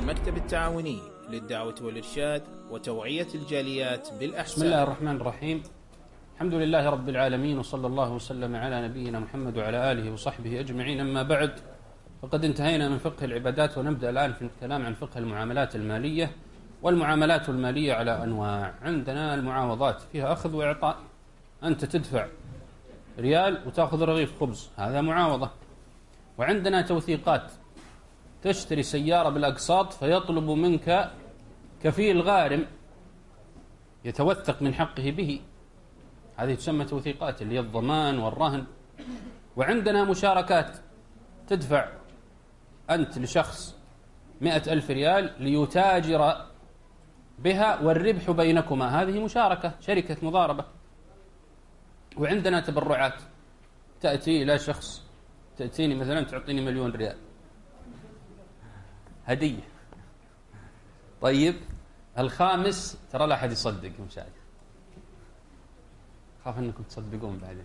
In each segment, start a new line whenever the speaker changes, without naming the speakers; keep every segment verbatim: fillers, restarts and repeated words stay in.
المكتب التعاوني للدعوة والإرشاد وتوعية الجاليات بالأحسان.
بسم الله الرحمن الرحيم. الحمد لله رب العالمين، وصلى الله وسلم على نبينا محمد وعلى آله وصحبه أجمعين. أما بعد، فقد انتهينا من فقه العبادات، ونبدأ الآن في الكلام عن فقه المعاملات المالية. والمعاملات المالية على أنواع. عندنا المعاوضات فيها أخذ وإعطاء، أنت تدفع ريال وتأخذ رغيف خبز، هذا معاوضة. وعندنا توثيقات، تشتري سيارة بالأقساط فيطلب منك كفيل غارم يتوثق من حقه به، هذه تسمى توثيقات اللي هي الضمان والرهن. وعندنا مشاركات، تدفع أنت لشخص مئة ألف ريال ليتاجر بها والربح بينكما، هذه مشاركة، شركة مضاربة. وعندنا تبرعات، تأتي إلى شخص، تأتيني مثلا تعطيني مليون ريال هدية. طيب الخامس، ترى لا أحد يصدق مشاهد، خاف أنكم تصدقون بعدين.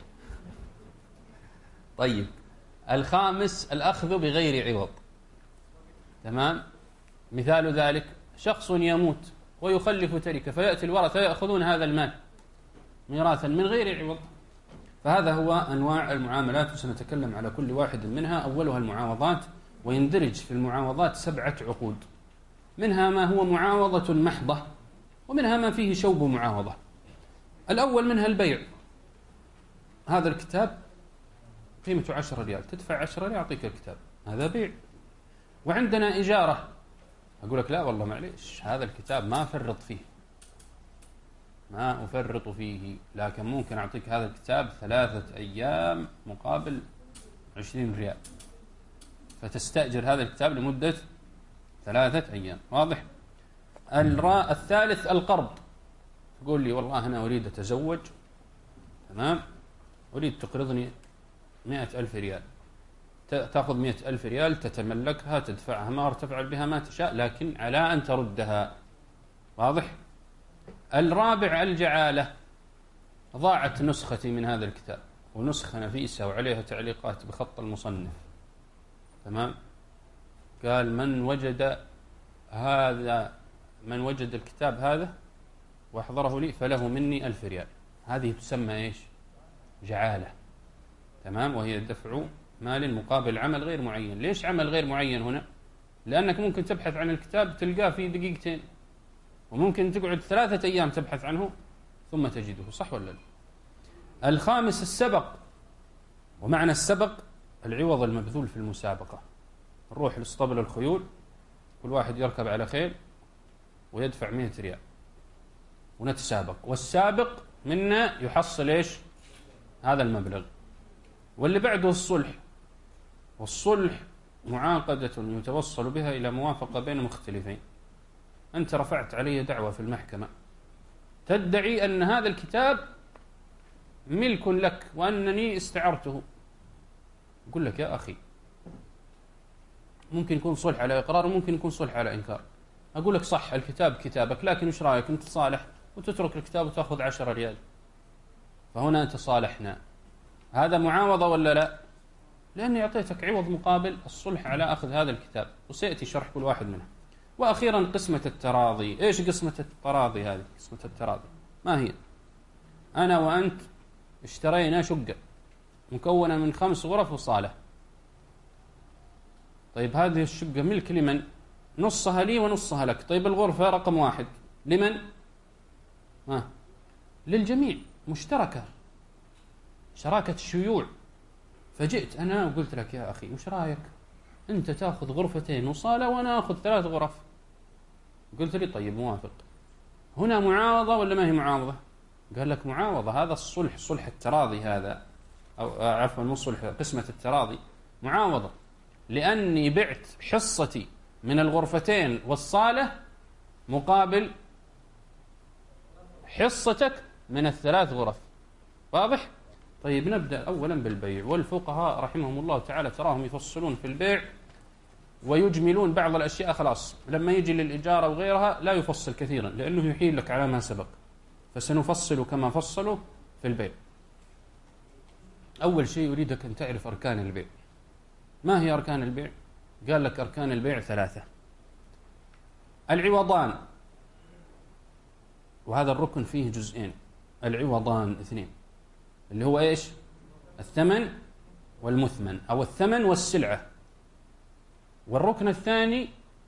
طيب الخامس الأخذ بغير عوض، تمام. مثال ذلك شخص يموت ويخلف تركة، فيأتي الورثة يأخذون هذا المال ميراثا من غير عوض. فهذا هو أنواع المعاملات، وسنتكلم على كل واحد منها. أولها المعاوضات، ويندرج في المعاوضات سبعة عقود، منها ما هو معاوضة محضة، ومنها ما فيه شوب معاوضة. الأول منها البيع، هذا الكتاب قيمته عشرة ريال، تدفع عشرة ريال يعطيك الكتاب، هذا بيع. وعندنا إجارة، أقول لك لا والله معليش هذا الكتاب ما أفرط فيه، ما أفرط فيه، لكن ممكن أعطيك هذا الكتاب ثلاثة أيام مقابل عشرين ريال، فتستأجر هذا الكتاب لمدة ثلاثة أيام. واضح؟ الراء الثالث القرض، تقول لي والله أنا أريد أتزوج، تمام، أريد تقرضني مئة ألف ريال، تأخذ مئة ألف ريال تتملكها، تدفعها مهر، تفعل بها ما تشاء، لكن على أن تردها. واضح؟ الرابع الجعالة، ضاعت نسختي من هذا الكتاب، ونسخة نفيسة وعليها تعليقات بخط المصنف، تمام، قال من وجد هذا، من وجد الكتاب هذا وأحضره لي فله مني ألف ريال، هذه تسمى إيش؟ جعالة، تمام، وهي دفع مال مقابل عمل غير معين. ليش عمل غير معين هنا؟ لأنك ممكن تبحث عن الكتاب تلقاه في دقيقتين، وممكن تقعد ثلاثة أيام تبحث عنه ثم تجده، صح ولا لا؟ الخامس السبق، ومعنى السبق العوض المبذول في المسابقة. نروح لاسطبل الخيول، كل واحد يركب على خيل ويدفع مئة ريال ونتسابق، والسابق منا يحصل إيش؟ هذا المبلغ. واللي بعده الصلح، والصلح معاقدة يتوصل بها إلى موافقة بين مختلفين. أنت رفعت علي دعوة في المحكمة تدعي أن هذا الكتاب ملك لك وأنني استعرته، أقول لك يا أخي ممكن يكون صلح على إقرار وممكن يكون صلح على إنكار. أقول لك صح الكتاب كتابك، لكن إيش رأيك أنت تصالح وتترك الكتاب وتأخذ عشرة ريال، فهنا تصالحنا، هذا معاوضة ولا لا؟ لأني أعطيتك عوض مقابل الصلح على أخذ هذا الكتاب، وسيأتي شرح كل واحد منها. وأخيرا قسمة التراضي. إيش قسمة التراضي هذه؟ قسمة التراضي ما هي؟ أنا وأنت اشترينا شقة مكونة من خمس غرف وصالة. طيب هذه الشقة ملك لمن؟ نصها لي ونصها لك. طيب الغرفة رقم واحد لمن؟ آه. للجميع، مشتركة، شراكة الشيوع. فجئت أنا وقلت لك يا أخي وش رأيك أنت تأخذ غرفتين وصالة وأنا أخذ ثلاث غرف؟ قلت لي طيب موافق. هنا معاوضة ولا ما هي معاوضة؟ قال لك معاوضة، هذا الصلح، صلح التراضي هذا، أو عفوا مو صلح، قسمة التراضي معاوضة، لأني بعت حصتي من الغرفتين والصالة مقابل حصتك من الثلاث غرف. واضح؟ طيب نبدأ أولا بالبيع. والفقهاء رحمهم الله تعالى تراهم يفصلون في البيع ويجملون بعض الأشياء، خلاص لما يجي للإجارة وغيرها لا يفصل كثيرا لأنه يحيل لك على ما سبق، فسنفصل كما فصلوا في البيع. أول شيء يريدك أن تعرف أركان البيع. ما هي أركان البيع؟ قال لك أركان البيع ثلاثة. العوضان، وهذا الركن فيه جزئين، العوضان اثنين، اللي هو إيش؟ الثمن والمثمن، أو الثمن والسلعة. والركن الثاني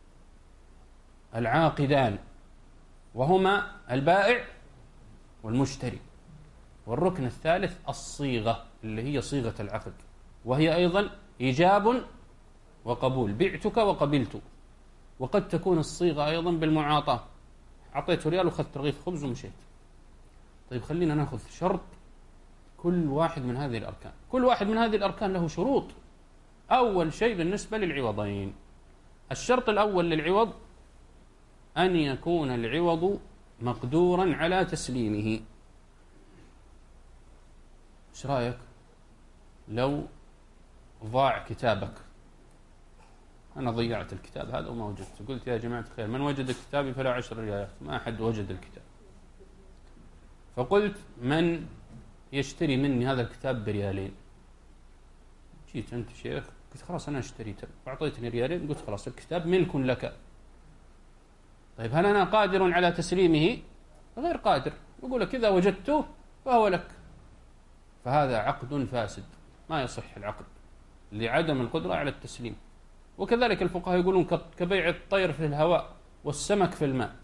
العاقدان، وهما البائع والمشتري. والركن الثالث الصيغة، اللي هي صيغة العقد، وهي أيضا إيجاب وقبول، بعتك وقبلت. وقد تكون الصيغة أيضا بالمعاطاة، أعطيته ريال وأخذت رغيف خبز ومشيت. طيب خلينا نأخذ شرط كل واحد من هذه الأركان. كل واحد من هذه الأركان له شروط. أول شيء بالنسبة للعوضين، الشرط الأول للعوض أن يكون العوض مقدورا على تسليمه. ايش رايك لو ضاع كتابك؟ أنا ضيعت الكتاب هذا وما وجدته، قلت يا جماعة الخير من وجد كتابي فلا عشر ريالات، ما أحد وجد الكتاب. فقلت من يشتري مني هذا الكتاب بريالين؟ جيت أنت شيخ قلت خلاص أنا اشتريته وأعطيتني ريالين، قلت خلاص الكتاب ملك لك. طيب هل أنا قادر على تسليمه؟ غير قادر، يقول لك إذا وجدته فهو لك. فهذا عقد فاسد، ما يصح العقد لعدم القدرة على التسليم. وكذلك الفقهاء يقولون كبيع الطير في الهواء والسمك في الماء،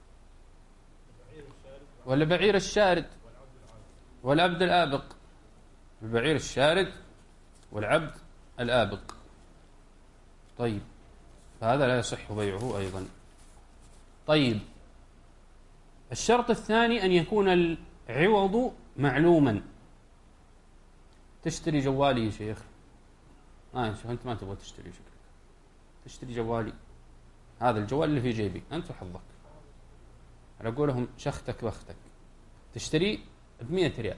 والبعير الشارد والعبد الآبق. البعير الشارد والعبد الآبق. طيب فهذا لا يصح بيعه أيضا. طيب الشرط الثاني أن يكون العوض معلوما. تشتري جوالي يا شيخ، آه شوف أنت ما تبغى تشتري شكلك، تشتري جوالي، هذا الجوال اللي في جيبي أنت وحظك، على قولهم شختك بختك، تشتري بمئة ريال.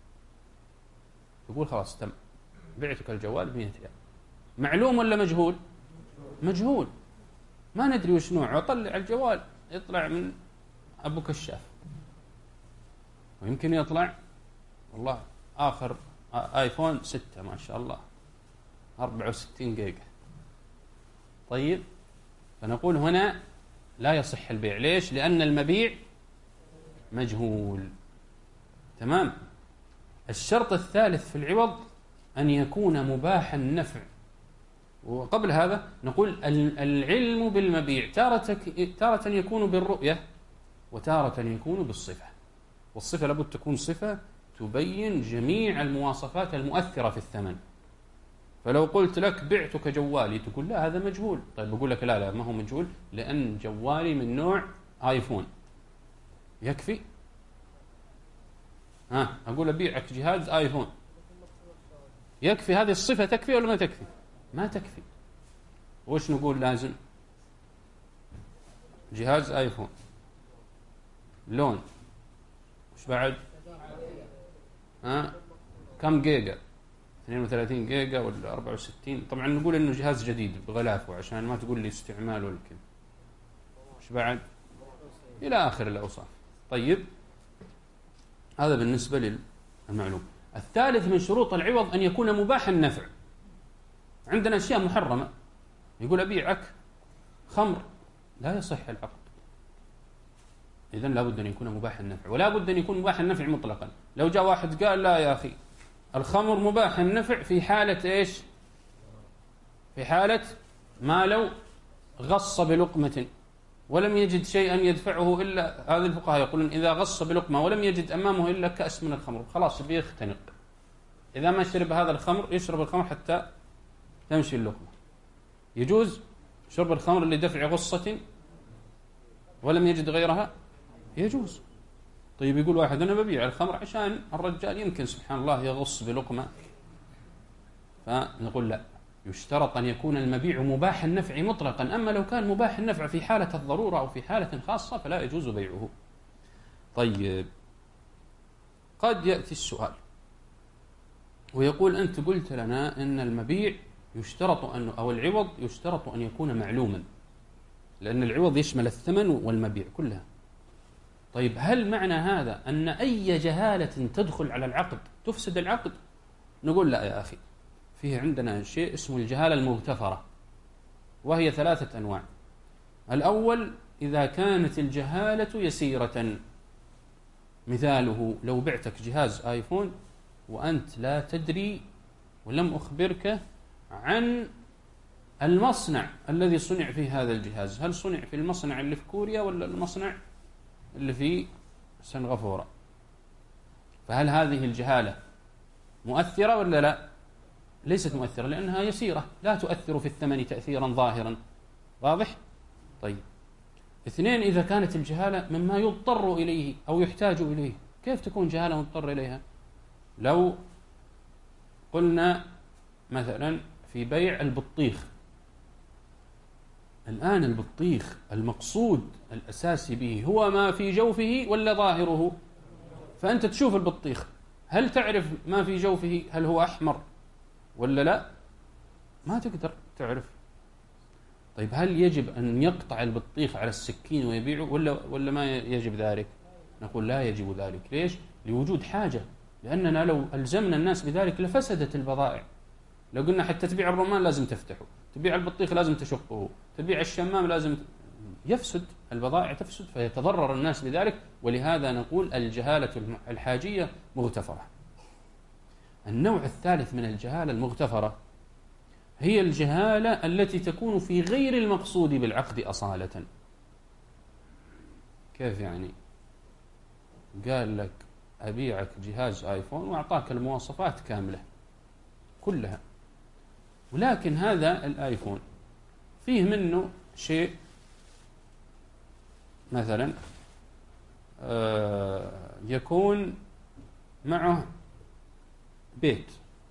يقول خلاص تم، بعتك الجوال بمئة ريال. معلوم ولا مجهول؟ مجهول، ما ندري وش نوعه. أطلع الجوال يطلع من أبو كشاف، ويمكن يطلع والله آخر آيفون ستة ما شاء الله أربعة وستين جيجا. طيب فنقول هنا لا يصح البيع. ليش؟ لأن المبيع مجهول. تمام. الشرط الثالث في العوض أن يكون مباح النفع. وقبل هذا نقول العلم بالمبيع تارة تارة يكون بالرؤية وتارة يكون بالصفة، والصفة لابد تكون صفة تبين جميع المواصفات المؤثرة في الثمن. فلو قلت لك بعتك جوالي تقول لا هذا مجهول. طيب بقول لك لا لا ما هو مجهول، لأن جوالي من نوع آيفون. يكفي؟ ها أقول أبيعك جهاز آيفون، يكفي هذه الصفة؟ تكفي ولا ما تكفي؟ ما تكفي. وش نقول لازم؟ جهاز آيفون، لون، وش بعد؟ ها كم جيجا؟ اثنين وثلاثين جيجا ولا أربعة وستين؟ طبعا نقول انه جهاز جديد بغلافه عشان ما تقول لي استعمال ولا كذا. وش بعد؟ الى اخر الاوصاف. طيب هذا بالنسبه للمعلوم. الثالث من شروط العوض ان يكون مباح النفع. عندنا اشياء محرمه، يقول ابيعك خمر، لا يصح العقد. إذن لابد أن يكون مباح النفع، ولا بد أن يكون مباح النفع مطلقا. لو جاء واحد قال لا يا أخي الخمر مباح النفع في حالة إيش؟ في حالة ما لو غص بلقمة ولم يجد شيئا يدفعه إلا، هذه الفقهاء يقولون إذا غص بلقمة ولم يجد أمامه إلا كأس من الخمر خلاص بيختنق. إذا ما شرب هذا الخمر يشرب الخمر حتى تمشي اللقمة. يجوز شرب الخمر لدفع غصة ولم يجد غيرها؟ يجوز. طيب يقول واحد أنا ببيع الخمر عشان الرجال يمكن سبحان الله يغص بلقمة، فنقول لا، يشترط أن يكون المبيع مباح النفع مطلقا. أما لو كان مباح النفع في حالة الضرورة أو في حالة خاصة فلا يجوز بيعه. طيب قد يأتي السؤال ويقول أنت قلت لنا أن المبيع يشترط أن أو العوض يشترط أن يكون معلوما، لأن العوض يشمل الثمن والمبيع كلها. طيب هل معنى هذا أن أي جهالة تدخل على العقد تفسد العقد؟ نقول لا يا أخي، فيه عندنا شيء اسمه الجهالة المغتفرة، وهي ثلاثة أنواع. الأول إذا كانت الجهالة يسيرة، مثاله لو بعتك جهاز آيفون وأنت لا تدري ولم أخبرك عن المصنع الذي صنع فيه هذا الجهاز، هل صنع في المصنع اللي في كوريا ولا المصنع اللي في سنغافورة؟ فهل هذه الجهالة مؤثرة ولا لا؟ ليست مؤثرة، لأنها يسيرة لا تؤثر في الثمن تأثيرا ظاهرا. واضح؟ طيب. اثنين، إذا كانت الجهالة مما يضطر إليه أو يحتاج إليه. كيف تكون جهالة مضطر إليها؟ لو قلنا مثلا في بيع البطيخ، الآن البطيخ المقصود الأساسي به هو ما في جوفه ولا ظاهره؟ فأنت تشوف البطيخ، هل تعرف ما في جوفه هل هو أحمر ولا لا؟ ما تقدر تعرف. طيب هل يجب أن يقطع البطيخ على السكين ويبيعه ولا ولا ما يجب ذلك؟ نقول لا يجب ذلك. ليش؟ لوجود حاجة، لأننا لو ألزمنا الناس بذلك لفسدت البضائع. لو قلنا حتى تبيع الرمان لازم تفتحه، تبيع البطيخ لازم تشقه، تبيع الشمام لازم، يفسد البضائع، تفسد فيتضرر الناس بذلك. ولهذا نقول الجهالة الحاجية مغتفرة. النوع الثالث من الجهالة المغتفرة هي الجهالة التي تكون في غير المقصود بالعقد أصالة. كيف يعني؟ قال لك أبيعك جهاز آيفون وأعطاك المواصفات كاملة كلها، ولكن هذا الآيفون فيه منه شيء مثلا يكون معه بيت،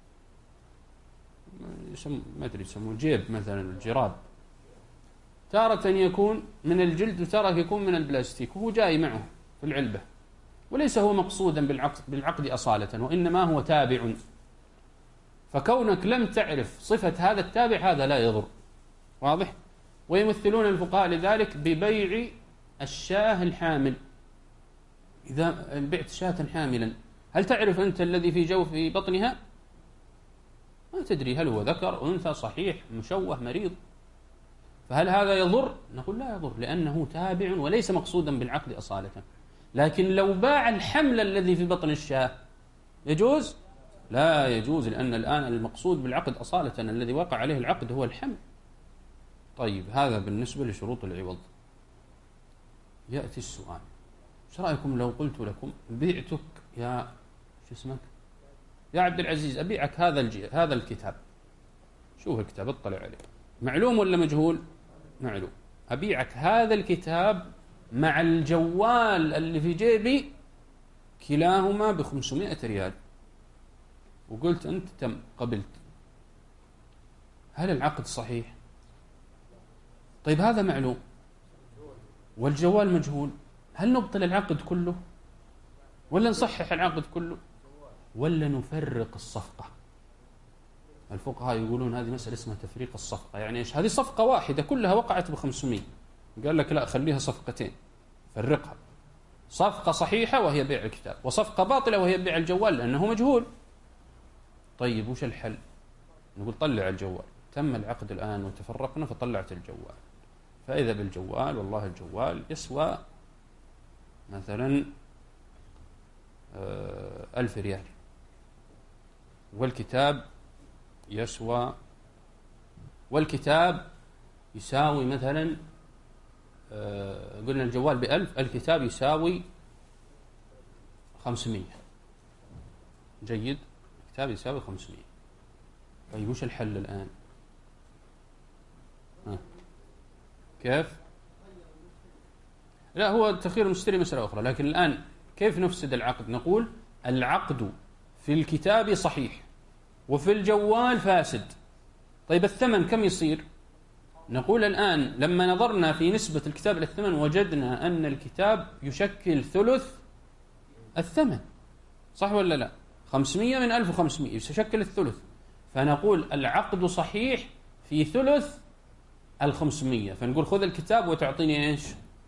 ما أدري يسموه جيب مثلا، الجراب تارة يكون من الجلد وتارة يكون من البلاستيك، وهو جاي معه في العلبة، وليس هو مقصودا بالعقد, بالعقد أصالة، وإنما هو تابع. فكونك لم تعرف صفة هذا التابع هذا لا يضر. واضح؟ ويمثلون الفقهاء لذلك ببيع الشاه الحامل. إذا بعت شاة حاملا، هل تعرف أنت الذي في جوف في بطنها؟ ما تدري هل هو ذكر أنثى، صحيح مشوه مريض، فهل هذا يضر؟ نقول لا يضر، لأنه تابع وليس مقصودا بالعقد أصالة. لكن لو باع الحمل الذي في بطن الشاه يجوز؟ لا يجوز، لأن الآن المقصود بالعقد أصالة الذي وقع عليه العقد هو الحمل. طيب هذا بالنسبة لشروط العوض. يأتي السؤال، ايش رأيكم لو قلت لكم بعتك يا شو اسمك يا عبد العزيز، أبيعك هذا الجي... هذا الكتاب، شوف الكتاب اطلع عليه، معلوم ولا مجهول؟ معلوم. أبيعك هذا الكتاب مع الجوال اللي في جيبي كلاهما بخمسمائة ريال، وقلت أنت تم قبلت، هل العقد صحيح؟ طيب هذا معلوم والجوال مجهول، هل نبطل العقد كله ولا نصحح العقد كله ولا نفرق الصفقة؟ الفقهاء يقولون هذه مسألة اسمها تفريق الصفقة. يعني إيش؟ هذه صفقة واحدة كلها وقعت بخمسمائة، قال لك لا خليها صفقتين، فرقها، صفقة صحيحة وهي بيع الكتاب، وصفقة باطلة وهي بيع الجوال لأنه مجهول. طيب وش الحل؟ نقول طلع الجوال، تم العقد الآن وتفرقنا فطلعت الجوال، فإذا بالجوال والله الجوال يسوى مثلا ألف ريال، والكتاب يسوى والكتاب يساوي مثلا قلنا الجوال بألف، الكتاب يساوي خمسمائة. جيد، الكتاب يساوي خمسمائة. طيب وش الحل الآن؟ ها. كيف؟ لا، هو تخيير المشتري مسألة أخرى، لكن الآن كيف نفسد العقد؟ نقول العقد في الكتاب صحيح وفي الجوال فاسد. طيب الثمن كم يصير؟ نقول الآن لما نظرنا في نسبة الكتاب للثمن وجدنا أن الكتاب يشكل ثلث الثمن، صح ولا لا؟ خمسمائة من ألف وخمسمائة يشكل الثلث، فنقول العقد صحيح في ثلث الخمسمائة، فنقول خذ الكتاب وتعطيني إيش؟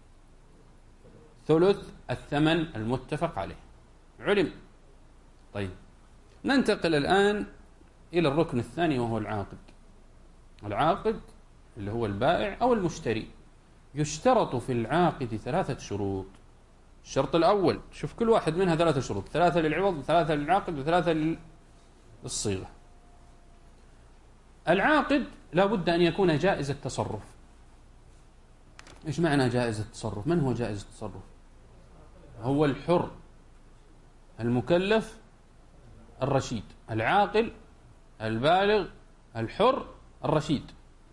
ثلث الثمن المتفق عليه. علم. طيب ننتقل الآن إلى الركن الثاني وهو العاقد. العاقد اللي هو البائع أو المشتري. يشترط في العاقد ثلاثة شروط. الشرط الأول، شوف كل واحد منها ثلاثة شروط، ثلاثة للعوض وثلاثة للعاقد وثلاثة للصيغة. العاقد لا بد أن يكون جائز التصرف. إيش معنى جائز التصرف؟ من هو جائز التصرف؟ هو الحر المكلف الرشيد، العاقل البالغ الحر الرشيد.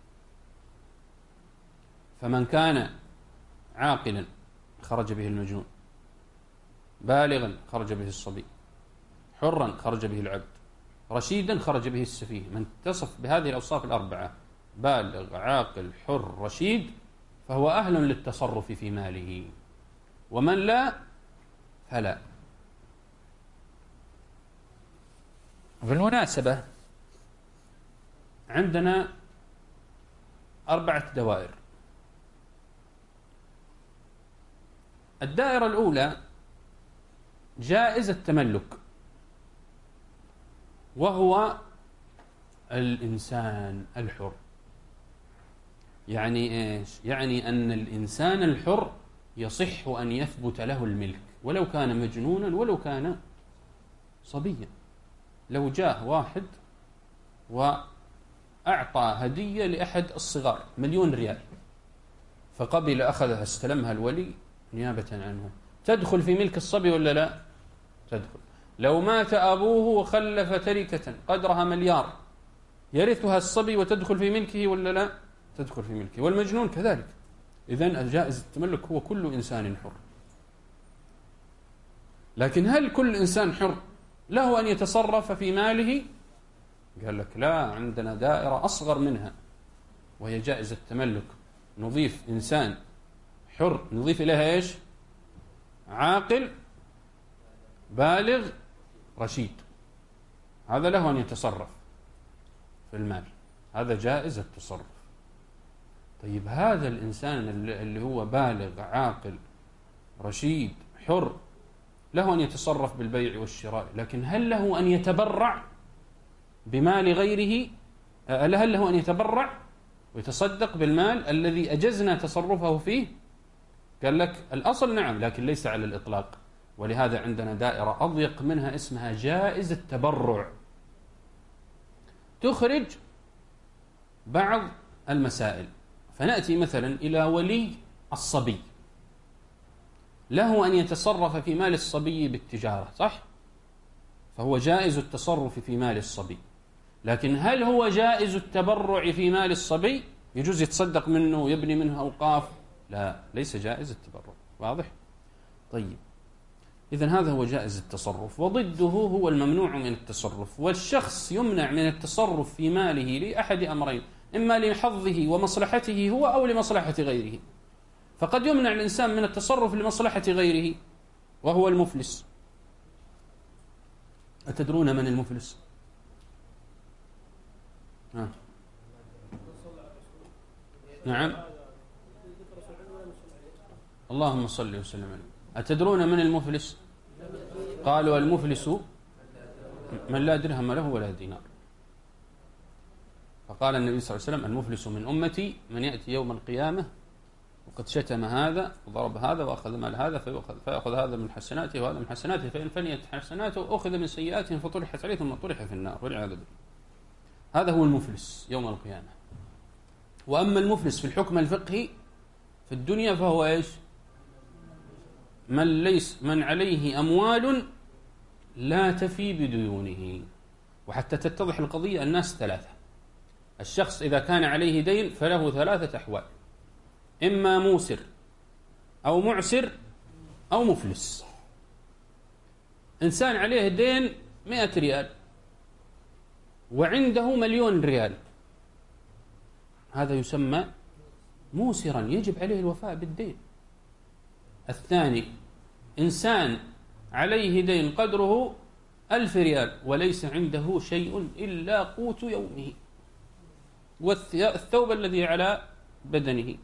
فمن كان عاقلا خرج به المجنون، بالغا خرج به الصبي، حرا خرج به العبد، رشيدا خرج به السفيه. من اتصف بهذه الأوصاف الأربعة، بالغ عاقل حر رشيد، فهو أهل للتصرف في ماله، ومن لا فلا. بالمناسبة عندنا أربعة دوائر. الدائرة الأولى جائز التملك، وهو الإنسان الحر. يعني إيش؟ يعني أن الإنسان الحر يصح أن يثبت له الملك، ولو كان مجنونا ولو كان صبيا. لو جاء واحد وأعطى هدية لأحد الصغار مليون ريال، فقبل أخذها استلمها الولي نيابة عنه، تدخل في ملك الصبي ولا لا؟ تدخل. لو مات أبوه وخلف تركة قدرها مليار، يرثها الصبي وتدخل في ملكه ولا لا؟ تدخل في ملكه. والمجنون كذلك. إذن الجائز التملك هو كل إنسان حر. لكن هل كل إنسان حر له أن يتصرف في ماله؟ قال لك لا، عندنا دائرة أصغر منها وهي جائز التملك. نضيف إنسان حر، نضيف إليها إيش؟ عاقل بالغ رشيد، هذا له أن يتصرف في المال، هذا جائز التصرف. طيب هذا الإنسان اللي هو بالغ عاقل رشيد حر له أن يتصرف بالبيع والشراء، لكن هل له أن يتبرع بمال غيره؟ هل له أن يتبرع ويتصدق بالمال الذي أجزنا تصرفه فيه؟ قال لك الأصل نعم، لكن ليس على الإطلاق. ولهذا عندنا دائرة أضيق منها اسمها جائز التبرع، تخرج بعض المسائل. فنأتي مثلا إلى ولي الصبي، له أن يتصرف في مال الصبي بالتجارة، صح؟ فهو جائز التصرف في مال الصبي. لكن هل هو جائز التبرع في مال الصبي؟ يجوز يتصدق منه ويبني منه أوقاف؟ لا، ليس جائز التبرع. واضح؟ طيب، إذن هذا هو جائز التصرف، وضده هو الممنوع من التصرف. والشخص يمنع من التصرف في ماله لأحد أمرين، إما لحظه ومصلحته هو أو لمصلحة غيره. فقد يمنع الإنسان من التصرف لمصلحة غيره وهو المفلس. أتدرون من المفلس؟ ها. نعم، اللهم صل وسلم عليه. أتدرون من المفلس؟ قالوا المفلس من لا درهم له ولا دينار. فقال النبي صلى الله عليه وسلم المفلس من أمتي من يأتي يوم القيامة وقد شتم هذا وضرب هذا وأخذ مال هذا فيأخذ, فيأخذ هذا من حسناته وهذا من حسناته، فإن فنيت حسناته أخذ من سيئاتهم فطرحت عليه ثم طرح في النار والعياذ بالله. هذا هو المفلس يوم القيامة. وأما المفلس في الحكم الفقهي في الدنيا فهو إيش؟ من ليس من عليه أموال لا تفي بديونه. وحتى تتضح القضية الناس ثلاثة. الشخص إذا كان عليه دين فله ثلاثة أحوال، إما موسر أو معسر أو مفلس. إنسان عليه دين مئة ريال وعنده مليون ريال، هذا يسمى موسرا، يجب عليه الوفاء بالدين. الثاني إنسان عليه دين قدره ألف ريال وليس عنده شيء إلا قوت يومه والثوب الذي على بدنه،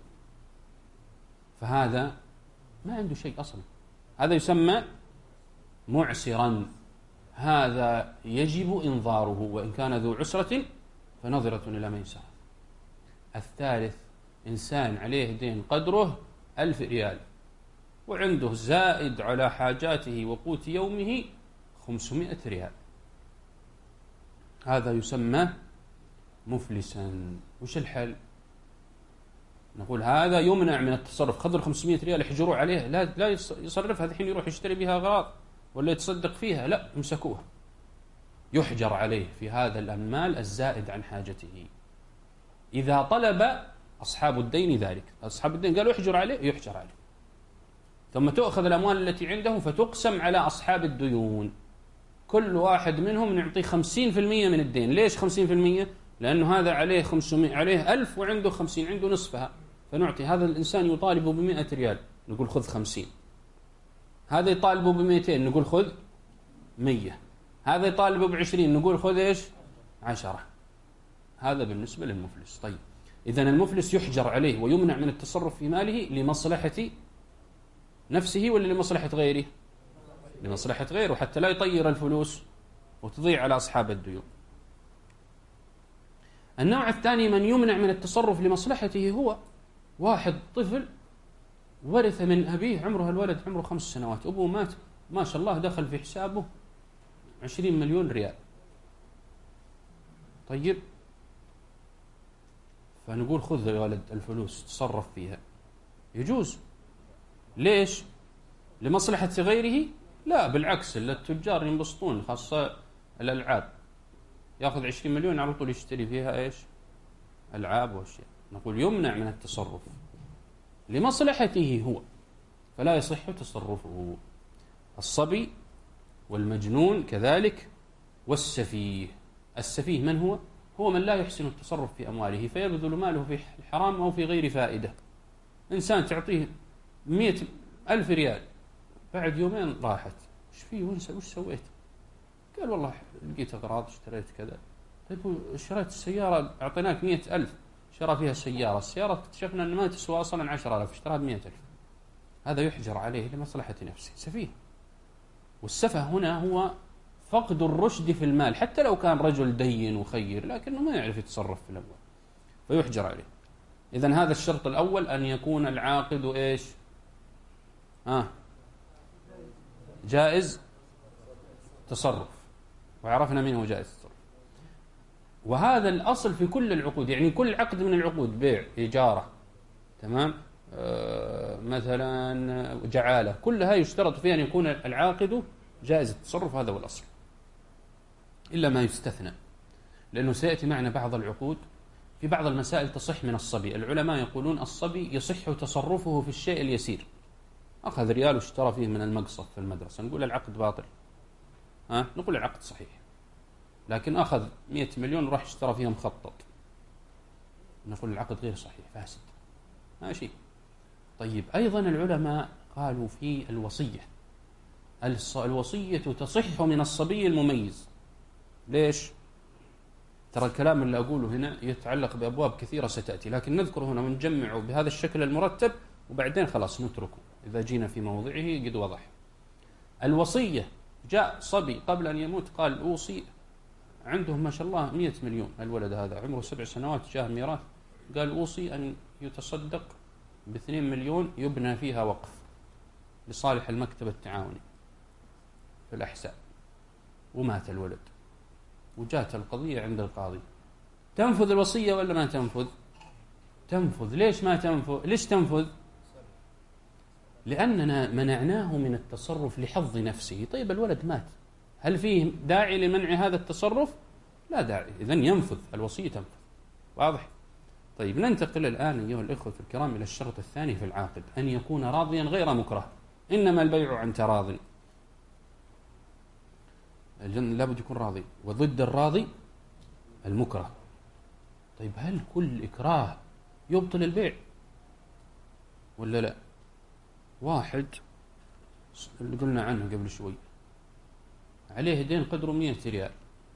فهذا ما عنده شيء أصلا، هذا يسمى معسرا، هذا يجب إنظاره وإن كان ذو عسرة فنظرة إلى ميسرة. الثالث إنسان عليه دين قدره ألف ريال وعنده زائد على حاجاته وقوت يومه خمسمائة ريال، هذا يسمى مفلسا. وش الحل؟ نقول هذا يمنع من التصرف، خذوا خمسمائة ريال يحجروا عليه، لا لا يصرفها الحين يروح يشتري بها أغراض ولا يتصدق فيها، لا، امسكوها، يحجر عليه في هذا المال الزائد عن حاجته. إذا طلب أصحاب الدين ذلك، أصحاب الدين قالوا يحجر عليه، يحجر عليه، ثم تؤخذ الأموال التي عنده فتقسم على أصحاب الديون، كل واحد منهم نعطيه خمسين في المئة من الدين. ليش خمسين في المئة؟ لأنه هذا عليه خمسمائة، عليه ألف وعنده خمسين، عنده نصفها، فنعطي هذا الإنسان يطالب بمئة ريال، نقول خذ خمسين. هذا يطالب بمئتين، نقول خذ مية. هذا يطالب بعشرين، نقول خذ إيش؟ عشرة. هذا بالنسبة للمفلس. طيب، إذن المفلس يحجر عليه ويمنع من التصرف في ماله لمصلحة نفسه ولا لمصلحة غيره؟ لمصلحة غيره، حتى لا يطير الفلوس وتضيع على أصحاب الديون. النوع الثاني من يمنع من التصرف لمصلحته هو واحد طفل ورث من أبيه، عمره الولد عمره خمس سنوات، أبوه مات ما شاء الله، دخل في حسابه عشرين مليون ريال. طيب، فنقول خذ يا ولد الفلوس تصرف فيها، يجوز. ليش؟ لمصلحة غيره؟ لا، بالعكس، التجار ينبسطون، خاصة الألعاب، يأخذ عشرين مليون على طول يشتري فيها إيش؟ ألعاب وأشياء. نقول يمنع من التصرف لمصلحته هو، فلا يصح تصرفه. الصبي والمجنون كذلك، والسفيه. السفيه من هو؟ هو من لا يحسن التصرف في أمواله فيبذل ماله في الحرام أو في غير فائدة. إنسان تعطيه مئة ألف ريال، بعد يومين راحت، إيش فيه؟ وش سويت؟ قال والله لقيت أغراض، اشتريت كذا. طيب اشتريت السيارة، أعطيناك مئة ألف، شرى فيها سيارة، السيارة اكتشفنا أن ما تسوى أصلا عشرة ألف، اشتراها بمئة ألف. هذا يحجر عليه لمصلحة نفسه، سفيه. والسفه هنا هو فقد الرشد في المال، حتى لو كان رجل دين وخير لكنه ما يعرف يتصرف في الأموال فيحجر عليه. إذن هذا الشرط الأول، أن يكون العاقد إيش؟ آه جائز تصرف، وعرفنا منه جائز تصرف. وهذا الأصل في كل العقود، يعني كل عقد من العقود، بيع، إجارة، تمام، آه مثلا جعالة، كلها يشترط فيها أن يكون العاقد جائز التصرف، هذا هو الأصل، إلا ما يستثنى، لأنه سيأتي معنا بعض العقود في بعض المسائل تصح من الصبي. العلماء يقولون الصبي يصح تصرفه في الشيء اليسير، أخذ ريال واشترى فيه من المقصف في المدرسة، نقول العقد باطل؟ ها؟ نقول العقد صحيح. لكن أخذ مئة مليون وراح اشترى فيها مخطط، نقول العقد غير صحيح، فاسد، ماشي. طيب، أيضا العلماء قالوا في الوصية، الوصية تصح من الصبي المميز. ليش؟ ترى الكلام اللي أقوله هنا يتعلق بأبواب كثيرة ستأتي، لكن نذكر هنا ونجمعه بهذا الشكل المرتب، وبعدين خلاص نتركه، إذا جينا في موضعه قد وضح. الوصية، جاء صبي قبل أن يموت قال أوصي، عنده ما شاء الله مئة مليون، الولد هذا عمره سبع سنوات، جاء ميراث، قال أوصي أن يتصدق باثنين مليون يبنى فيها وقف لصالح المكتب التعاوني في الأحساء. ومات الولد، وجاءت القضية عند القاضي، تنفذ الوصية ولا ما تنفذ؟ تنفذ. ليش ما تنفذ؟ ليش تنفذ؟ لأننا منعناه من التصرف لحظ نفسه. طيب الولد مات، هل فيه داعي لمنع هذا التصرف؟ لا داعي، إذن ينفذ، الوصية تنفذ. واضح؟ طيب، ننتقل الآن أيها الإخوة الكرام إلى الشرط الثاني في العاقد، أن يكون راضيا غير مكره. إنما البيع عن تراض، لابد يكون راضي، وضد الراضي المكره. طيب، هل كل إكراه يبطل البيع ولا لا؟ واحد اللي قلنا عنه قبل شوي، عليه دين قدره مئة ريال،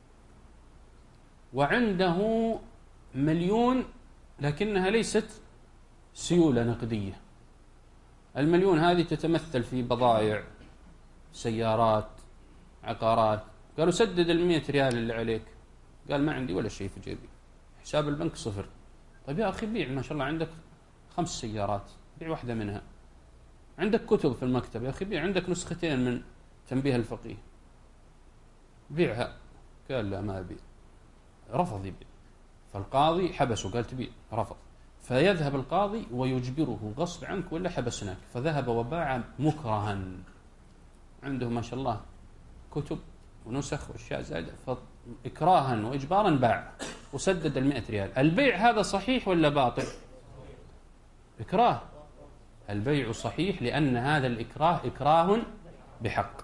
وعنده مليون لكنها ليست سيولة نقدية. المليون هذه تتمثل في بضائع، سيارات، عقارات. قالوا سدد المئة ريال اللي عليك، قال ما عندي ولا شيء في جيبي، حساب البنك صفر. طيب يا أخي بيع، ما شاء الله عندك خمس سيارات، بيع واحدة منها. عندك كتب في المكتب يا أخي، بيع عندك نسختين من تنبيه الفقيه، بيعها. قال لا ما أبي، رفض يبيع. فالقاضي حبسه، قال تبيع، رفض. فيذهب القاضي ويجبره غصب عنك ولا حبسناك. فذهب وباع مكرها، عنده ما شاء الله كتب ونسخ واشياء زائده، فاكراها واجبارا باع وسدد المئة ريال. البيع هذا صحيح ولا باطل؟ اكراه. البيع صحيح لان هذا الاكراه اكراه بحق.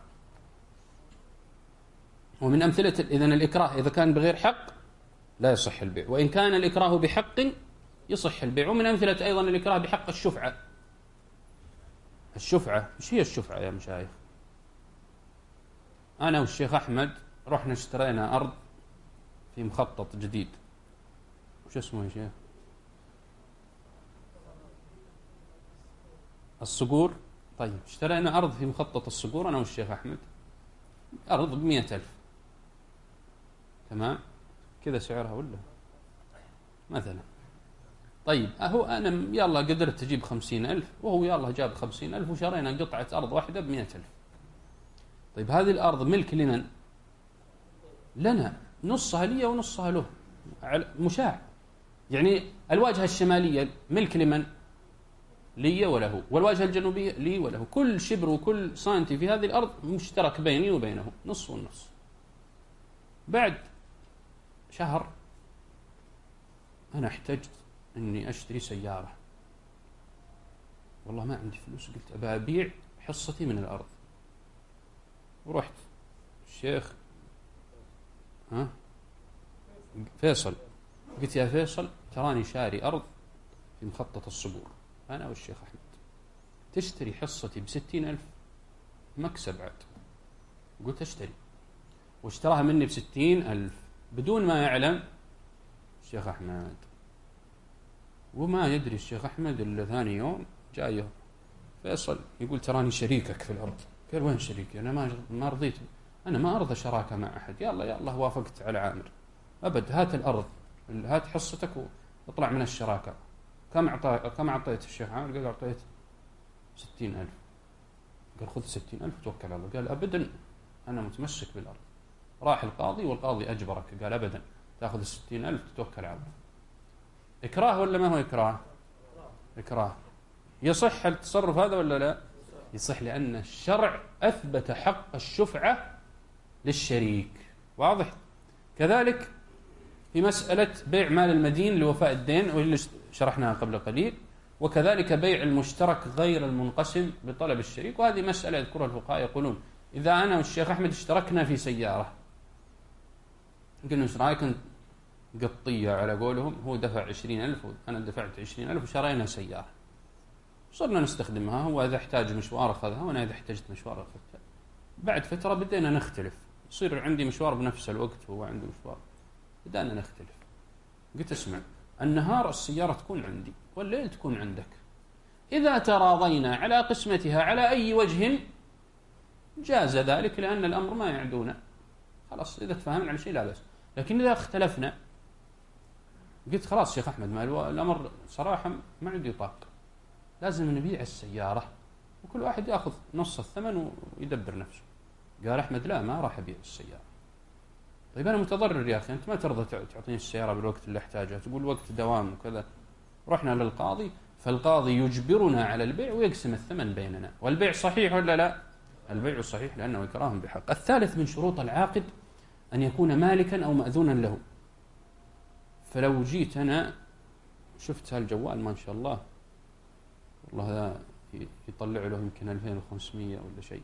ومن امثله اذن الاكراه اذا كان بغير حق لا يصح البيع، وان كان الاكراه بحق يصح البيع. ومن امثله ايضا الاكراه بحق الشفعه. الشفعه ايش هي الشفعه يا مشايخ؟ أنا والشيخ أحمد رحنا اشترينا أرض في مخطط جديد، وش اسمه يا شيخ؟ الصقور. طيب اشترينا أرض في مخطط الصقور أنا والشيخ أحمد، أرض بمئة ألف، تمام كذا سعرها ولا مثلا. طيب أهو أنا يلا قدرت تجيب خمسين ألف، وهو يلا جاب خمسين ألف، وشرينا قطعة أرض واحدة بمئة ألف. طيب هذه الأرض ملك لمن؟ لنا، نصها لي ونصها له، مشاع. يعني الواجهة الشمالية ملك لمن؟ لي وله، والواجهة الجنوبية لي وله. كل شبر وكل سنتي في هذه الأرض مشترك بيني وبينه، نص والنص. بعد شهر أنا احتجت أني أشتري سيارة، والله ما عندي فلوس، قلت أبى أبيع حصتي من الأرض. ورحت الشيخ ها فيصل، قلت يا فيصل تراني شاري أرض في مخطط الصقور أنا والشيخ أحمد، تشتري حصتي بستين ألف مكسب عاد. قلت اشتري، واشتراها مني بستين ألف بدون ما يعلم الشيخ أحمد. وما يدري الشيخ أحمد إلا ثاني يوم جايه فيصل يقول تراني شريكك في الأرض. قال وين شريكي؟ أنا ما ما رضيت، أنا ما أرضى شراكة مع أحد. يلا يلا وافقت على عامر، أبد هات الأرض، هات حصتك واطلع من الشراكة. كم أعطى كم أعطيت الشيخ عامر؟ قال أعطيت ستين ألف. قال خذ ستين ألف وتوكل على الله. قال أبدا أنا متمسك بالأرض. راح القاضي والقاضي أجبرك، قال أبدا تأخذ الستين ألف تتوكل على الله. إكراه ولا ما هو إكراه؟ إكراه. يصح التصرف هذا ولا لا؟ يصح، لأن الشرع أثبت حق الشفعة للشريك. واضح؟ كذلك في مسألة بيع مال المدين لوفاء الدين واللي شرحناها قبل قليل، وكذلك بيع المشترك غير المنقسم بطلب الشريك. وهذه مسألة يذكرها الفقهاء، يقولون إذا أنا والشيخ أحمد اشتركنا في سيارة، قلنا ايش رايك قطية على قولهم، هو دفع عشرين ألف وأنا دفعت عشرين ألف وشرينا سيارة، صرنا نستخدمها، هو إذا احتاج مشوار أخذها وأنا إذا احتجت مشوار أخذتها. بعد فترة بدينا نختلف، يصير عندي مشوار بنفس الوقت وهو عنده مشوار، بدأنا نختلف. قلت اسمع، النهار السيارة تكون عندي والليل تكون عندك، إذا تراضينا على قسمتها على أي وجه جاز ذلك، لأن الأمر ما يعدونا، خلاص إذا تفاهمنا على شيء لا بأس. لكن إذا اختلفنا، قلت خلاص شيخ أحمد ما الأمر صراحة ما عندي طاق، لازم نبيع السيارة وكل واحد يأخذ نص الثمن ويدبر نفسه. قال أحمد لا ما راح أبيع السيارة. طيب أنا متضرر يا أخي، أنت ما ترضى تعطيني السيارة بالوقت اللي أحتاجها، تقول وقت دوام وكذا. رحنا للقاضي، فالقاضي يجبرنا على البيع ويقسم الثمن بيننا. والبيع صحيح ولا لا؟ البيع صحيح لأنه إكراه بحق. الثالث من شروط العاقد أن يكون مالكا أو مأذونا له. فلو جيت أنا شفت هالجوال ما شاء الله، والله هذا يطلع له يمكن ألفين وخمسمية ولا شيء،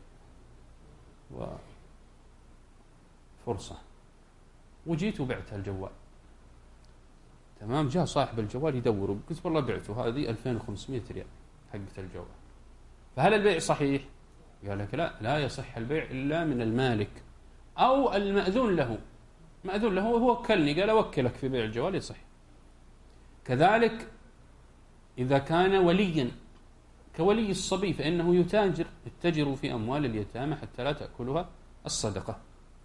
وفرصة، وجيت وبعت هالجوال، تمام. جاء صاحب الجوال يدور، قلت والله بعته، هذه ألفين وخمسمية ريال حقت الجوال. فهل البيع صحيح؟ قال لك لا، لا يصح البيع إلا من المالك أو المأذون له. مأذون له هو وكلني، قال أوكلك في بيع الجوال، يصح. كذلك إذا كان وليا كولي الصبي فإنه يتاجر يتجر في أموال اليتامى حتى لا تأكلها الصدقة.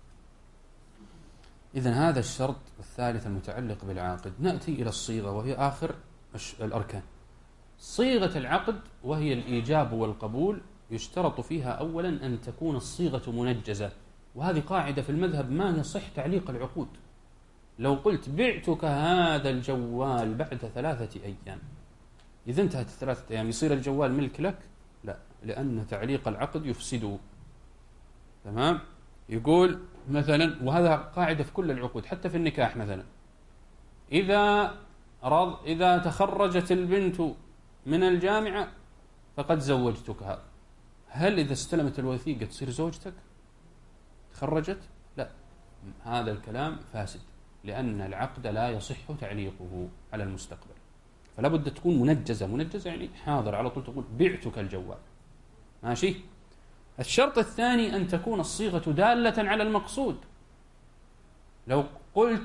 إذن هذا الشرط الثالث المتعلق بالعاقد. نأتي إلى الصيغة وهي آخر الأركان. صيغة العقد وهي الإيجاب والقبول يشترط فيها أولا أن تكون الصيغة منجزة، وهذه قاعدة في المذهب ما يصح تعليق العقود. لو قلت بعتك هذا الجوال بعد ثلاثة أيام، إذا انتهت الثلاثة أيام يصير الجوال ملك لك؟ لا، لأن تعليق العقد يفسده. تمام؟ يقول مثلا، وهذا قاعدة في كل العقود حتى في النكاح مثلا، إذا رض إذا تخرجت البنت من الجامعة فقد زوجتك هذا، هل إذا استلمت الوثيقة تصير زوجتك؟ تخرجت؟ لا، هذا الكلام فاسد، لأن العقد لا يصح تعليقه على المستقبل، فلا بد تكون منجزة. منجزة يعني حاضر على طول تقول بعتك الجوال. ماشي؟ الشرط الثاني أن تكون الصيغة دالة على المقصود. لو قلت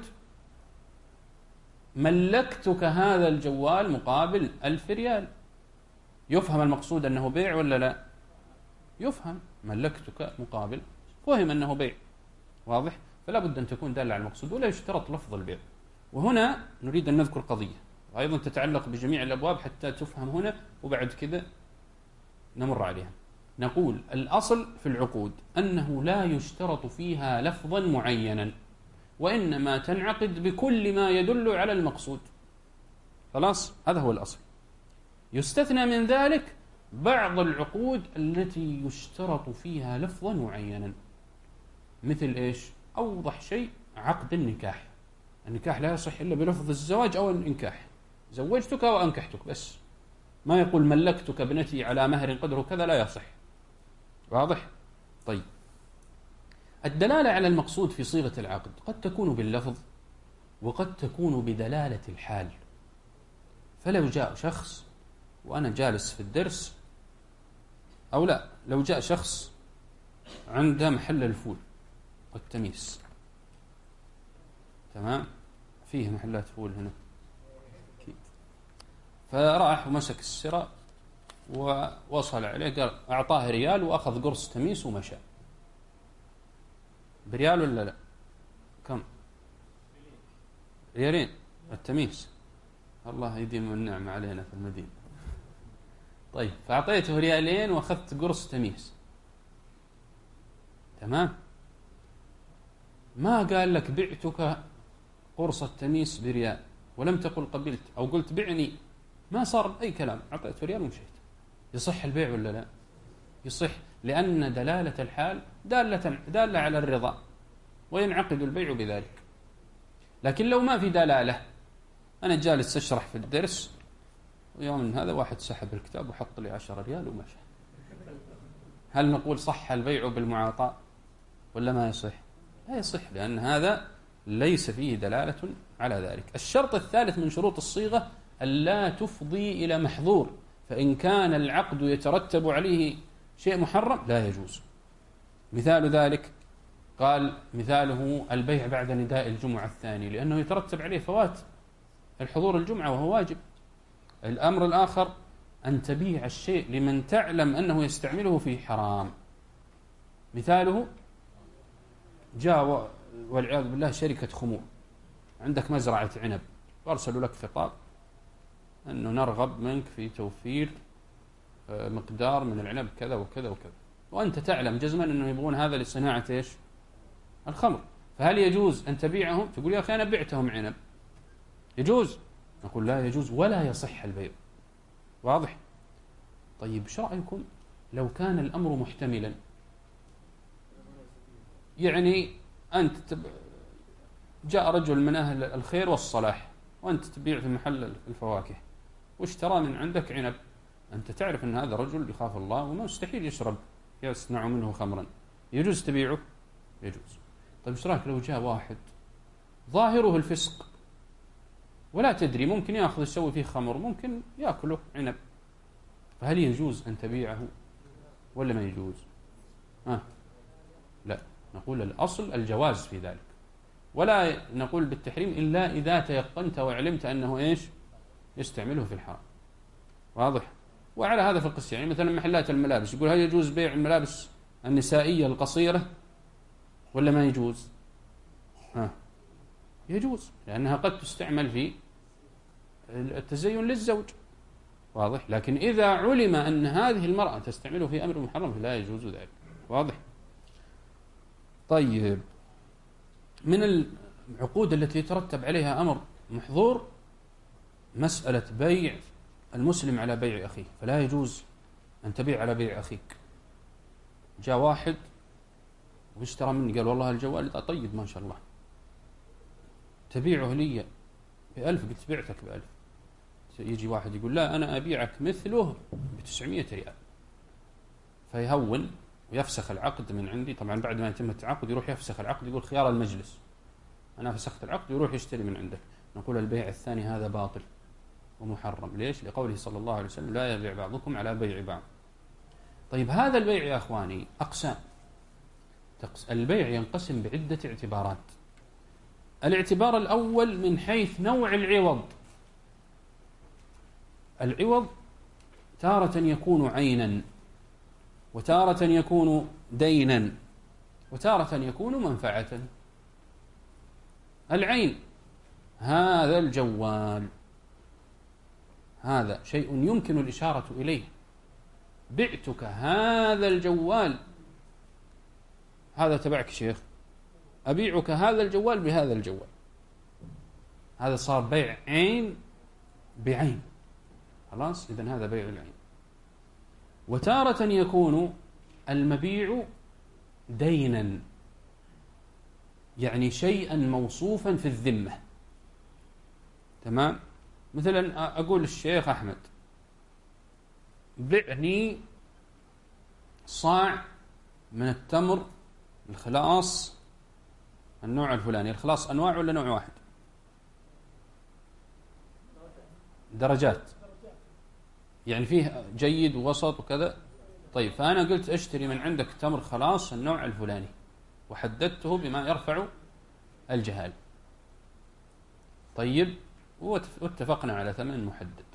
ملكتك هذا الجوال مقابل ألف ريال، يفهم المقصود أنه بيع ولا لا؟ يفهم، ملكتك مقابل، فهم أنه بيع. واضح؟ فلا بد أن تكون دالة على المقصود، ولا يشترط لفظ البيع. وهنا نريد أن نذكر قضية وأيضا تتعلق بجميع الأبواب حتى تفهم هنا، وبعد كذا نمر عليها. نقول الأصل في العقود أنه لا يشترط فيها لفظا معينا، وإنما تنعقد بكل ما يدل على المقصود. خلاص، هذا هو الأصل. يستثنى من ذلك بعض العقود التي يشترط فيها لفظا معينا، مثل إيش؟ أوضح شيء عقد النكاح. النكاح لا يصح إلا بلفظ الزواج أو الإنكاح، زوجتك وأنكحتك بس، ما يقول ملكتك ابنتي على مهر قدره كذا، لا يصح. واضح؟ طيب، الدلالة على المقصود في صيغة العقد قد تكون باللفظ وقد تكون بدلالة الحال. فلو جاء شخص وأنا جالس في الدرس، أو لا، لو جاء شخص عنده محل الفول والتميس، تمام؟ فيه محلات فول هنا أكيد، فراح ومسك السرة ووصل عليه، قال أعطاه ريال وأخذ قرص تميس ومشى. بريال ولا لا؟ كم؟ ريالين التميس. الله يديم النعمة علينا في المدينة. طيب، فأعطيته ريالين وأخذت قرص تميس، تمام؟ ما قال لك بعتك قرص التميس بريال ولم تقل قبلت، أو قلت بعني، ما صار أي كلام، أعطيته ريال ومشيت. يصح البيع ولا لا؟ يصح، لأن دلالة الحال دالة, دالة على الرضا، وينعقد البيع بذلك. لكن لو ما في دلالة، أنا جالس أشرح في الدرس، ويوم من هذا واحد سحب الكتاب وحط لي عشرة ريال ومشى، هل نقول صح البيع بالمعاطاة ولا ما يصح؟ لا يصح، لأن هذا ليس فيه دلالة على ذلك. الشرط الثالث من شروط الصيغة ألا تفضي إلى محظور، فإن كان العقد يترتب عليه شيء محرم لا يجوز. مثال ذلك قال مثاله البيع بعد نداء الجمعة الثاني، لأنه يترتب عليه فوات الحضور الجمعة وهو واجب. الأمر الآخر أن تبيع الشيء لمن تعلم أنه يستعمله في حرام. مثاله جاء والعياذ بالله شركة خمور، عندك مزرعة عنب، وارسلوا لك خطاب أنه نرغب منك في توفير مقدار من العنب كذا وكذا وكذا، وأنت تعلم جزما أنه يبغون هذا لصناعة إيش؟ الخمر. فهل يجوز أن تبيعهم؟ تقول يا أخي أنا بعتهم عنب، يجوز؟ نقول لا يجوز ولا يصح البيع. واضح؟ طيب، ايش رأيكم لو كان الأمر محتملا؟ يعني أنت تب... جاء رجل من أهل الخير والصلاح وأنت تبيع في محل الفواكه واشترى من عندك عنب، أنت تعرف أن هذا رجل يخاف الله وما مستحيل يشرب يصنع منه خمرا، يجوز تبيعه؟ يجوز. طيب ايش رايك لو جاء واحد ظاهره الفسق ولا تدري، ممكن يأخذ يسوي فيه خمر، ممكن يأكله عنب، فهل يجوز أن تبيعه ولا ما يجوز؟ ها؟ لا، نقول الأصل الجواز في ذلك، ولا نقول بالتحريم إلا إذا تيقنت وعلمت أنه إيش؟ يستعمله في الحرام. واضح؟ وعلى هذا في القصة، يعني مثلا محلات الملابس، يقول هل يجوز بيع الملابس النسائية القصيرة ولا ما يجوز؟ ها؟ يجوز، لأنها قد تستعمل في التزين للزوج. واضح؟ لكن إذا علم أن هذه المرأة تستعمله في أمر محرم فلا يجوز ذلك. واضح؟ طيب، من العقود التي يترتب عليها أمر محظور مسألة بيع المسلم على بيع أخيه، فلا يجوز أن تبيع على بيع أخيك. جاء واحد واشترى مني قال والله الجوال طيب ما شاء الله، تبيعه لي بألف، قلت بعتك بألف. يجي واحد يقول لا أنا أبيعك مثله بتسعمائة ريال، فيهون ويفسخ العقد من عندي. طبعا بعد ما يتم التعاقد يروح يفسخ العقد، يقول خيار المجلس أنا فسخت العقد، ويروح يشتري من عندك. نقول البيع الثاني هذا باطل ومحرم. ليش؟ لقوله صلى الله عليه وسلم لا يبيع بعضكم على بيع بعض. طيب، هذا البيع يا أخواني أقسام. البيع ينقسم بعدة اعتبارات. الاعتبار الأول من حيث نوع العوض. العوض تارة يكون عينا، وتارة يكون دينا، وتارة يكون منفعة. العين هذا الجوال، هذا شيء يمكن الإشارة إليه. بعتك هذا الجوال، هذا تبعك شيخ، أبيعك هذا الجوال بهذا الجوال. هذا صار بيع عين بعين، خلاص. إذن هذا بيع العين. وتارة يكون المبيع دينا، يعني شيئا موصوفا في الذمة. تمام؟ مثلا أقول الشيخ أحمد بعني صاع من التمر الخلاص النوع الفلاني. الخلاص أنواع ولا نوع واحد؟ درجات، يعني فيه جيد ووسط وكذا. طيب، فأنا قلت أشتري من عندك تمر خلاص النوع الفلاني، وحددته بما يرفع الجهال. طيب، واتفقنا على ثمن محدد،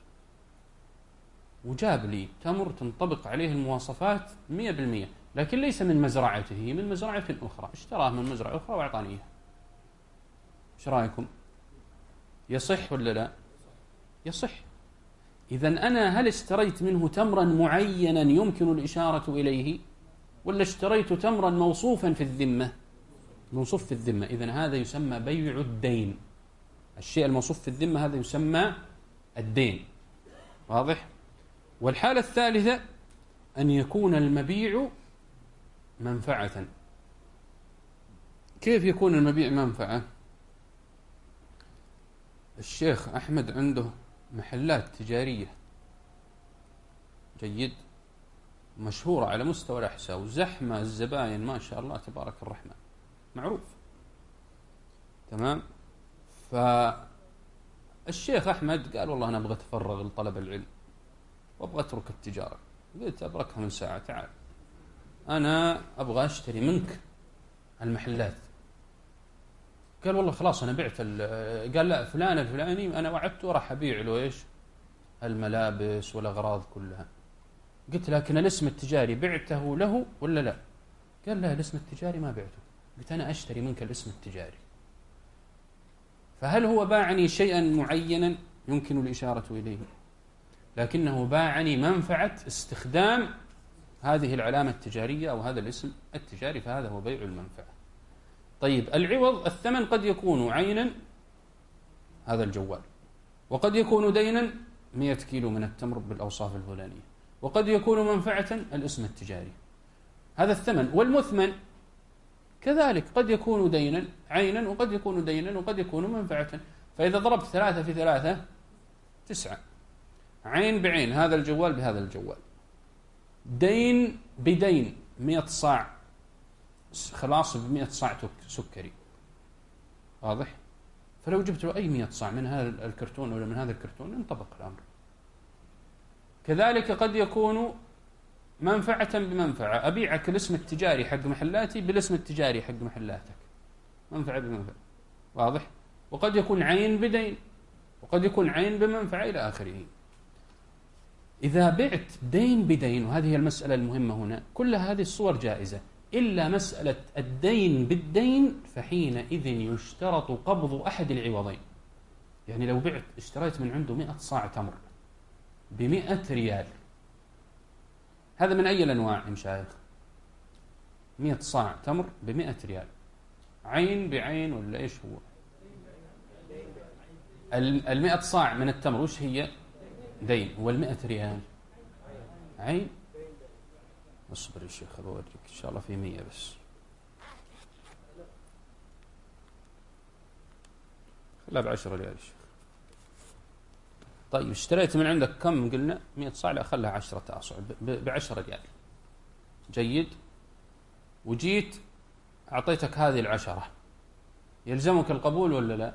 وجاب لي تمر تنطبق عليه المواصفات مئة بالمئة، لكن ليس من مزرعته، من مزرعة أخرى، اشتراه من مزرعة أخرى وأعطاني إياه. ايش رأيكم؟ يصح ولا لا؟ يصح. إذن أنا هل اشتريت منه تمرا معينا يمكن الإشارة إليه، ولا اشتريت تمرا موصوفا في الذمة؟ موصوف في الذمة. إذن هذا يسمى بيع الدين. الشيء الموصوف في الذمة هذا يسمى الدين. واضح؟ والحالة الثالثة أن يكون المبيع منفعة. كيف يكون المبيع منفعة؟ الشيخ أحمد عنده محلات تجارية جيد مشهورة على مستوى الأحساء، وزحمة الزباين ما شاء الله تبارك الرحمن، معروف. تمام؟ فالشيخ أحمد قال والله أنا أبغى أتفرغ لطلب العلم وأبغى أترك التجارة. قلت أبركها من ساعة، تعال أنا أبغى أشتري منك المحلات. قال والله خلاص أنا بعت. قال لا، فلان الفلاني أنا وعدته راح أبيع له إيش؟ الملابس والأغراض كلها. قلت لكن الاسم التجاري بعته له ولا لا؟ قال لا، الاسم التجاري ما بعته. قلت أنا أشتري منك الاسم التجاري، فهل هو باعني شيئا معينا يمكن الإشارة إليه؟ لكنه باعني منفعة استخدام هذه العلامة التجارية أو هذا الاسم التجاري، فهذا هو بيع المنفعة. طيب، العوض الثمن قد يكون عينا هذا الجوال، وقد يكون دينا مئة كيلو من التمر بالأوصاف الفلانية، وقد يكون منفعة الاسم التجاري. هذا الثمن. والمثمن كذلك قد يكون دينا عينا، وقد يكون دينا، وقد يكون منفعة. فإذا ضربت ثلاثة في ثلاثة تسعة. عين بعين، هذا الجوال بهذا الجوال. دين بدين، مئة صاع خلاص بمئة صاع سكري. واضح؟ فلو جبت له أي مئة صاع من هذا الكرتون ولا من هذا الكرتون ينطبق الأمر. كذلك قد يكون منفعة بمنفعة، أبيعك الاسم التجاري حق محلاتي بالاسم التجاري حق محلاتك، منفعة بمنفعة. واضح؟ وقد يكون عين بدين، وقد يكون عين بمنفعة إلى آخره. إذا بعت دين بدين، وهذه هي المسألة المهمة هنا، كل هذه الصور جائزة إلا مسألة الدين بالدين، فحينئذ يشترط قبض أحد العوضين. يعني لو بعت اشتريت من عنده مئة صاع تمر، بمئة ريال. هذا من أي الأنواع يا مشايخ؟ مئة صاع تمر بمئة ريال، عين بعين ولا إيش هو؟ المئة صاع من التمر وش هي؟ دين. والمئة ريال عين. اصبر يا شيخ بوريك إن شاء الله في مية بس. لا بعشرة ريال يا شيخ. طيب اشتريت من عندك كم قلنا؟ مئة صاع. لا خلها عشرة أصع بعشرة ريال. جيد. وجيت أعطيتك هذه العشرة، يلزمك القبول ولا لا؟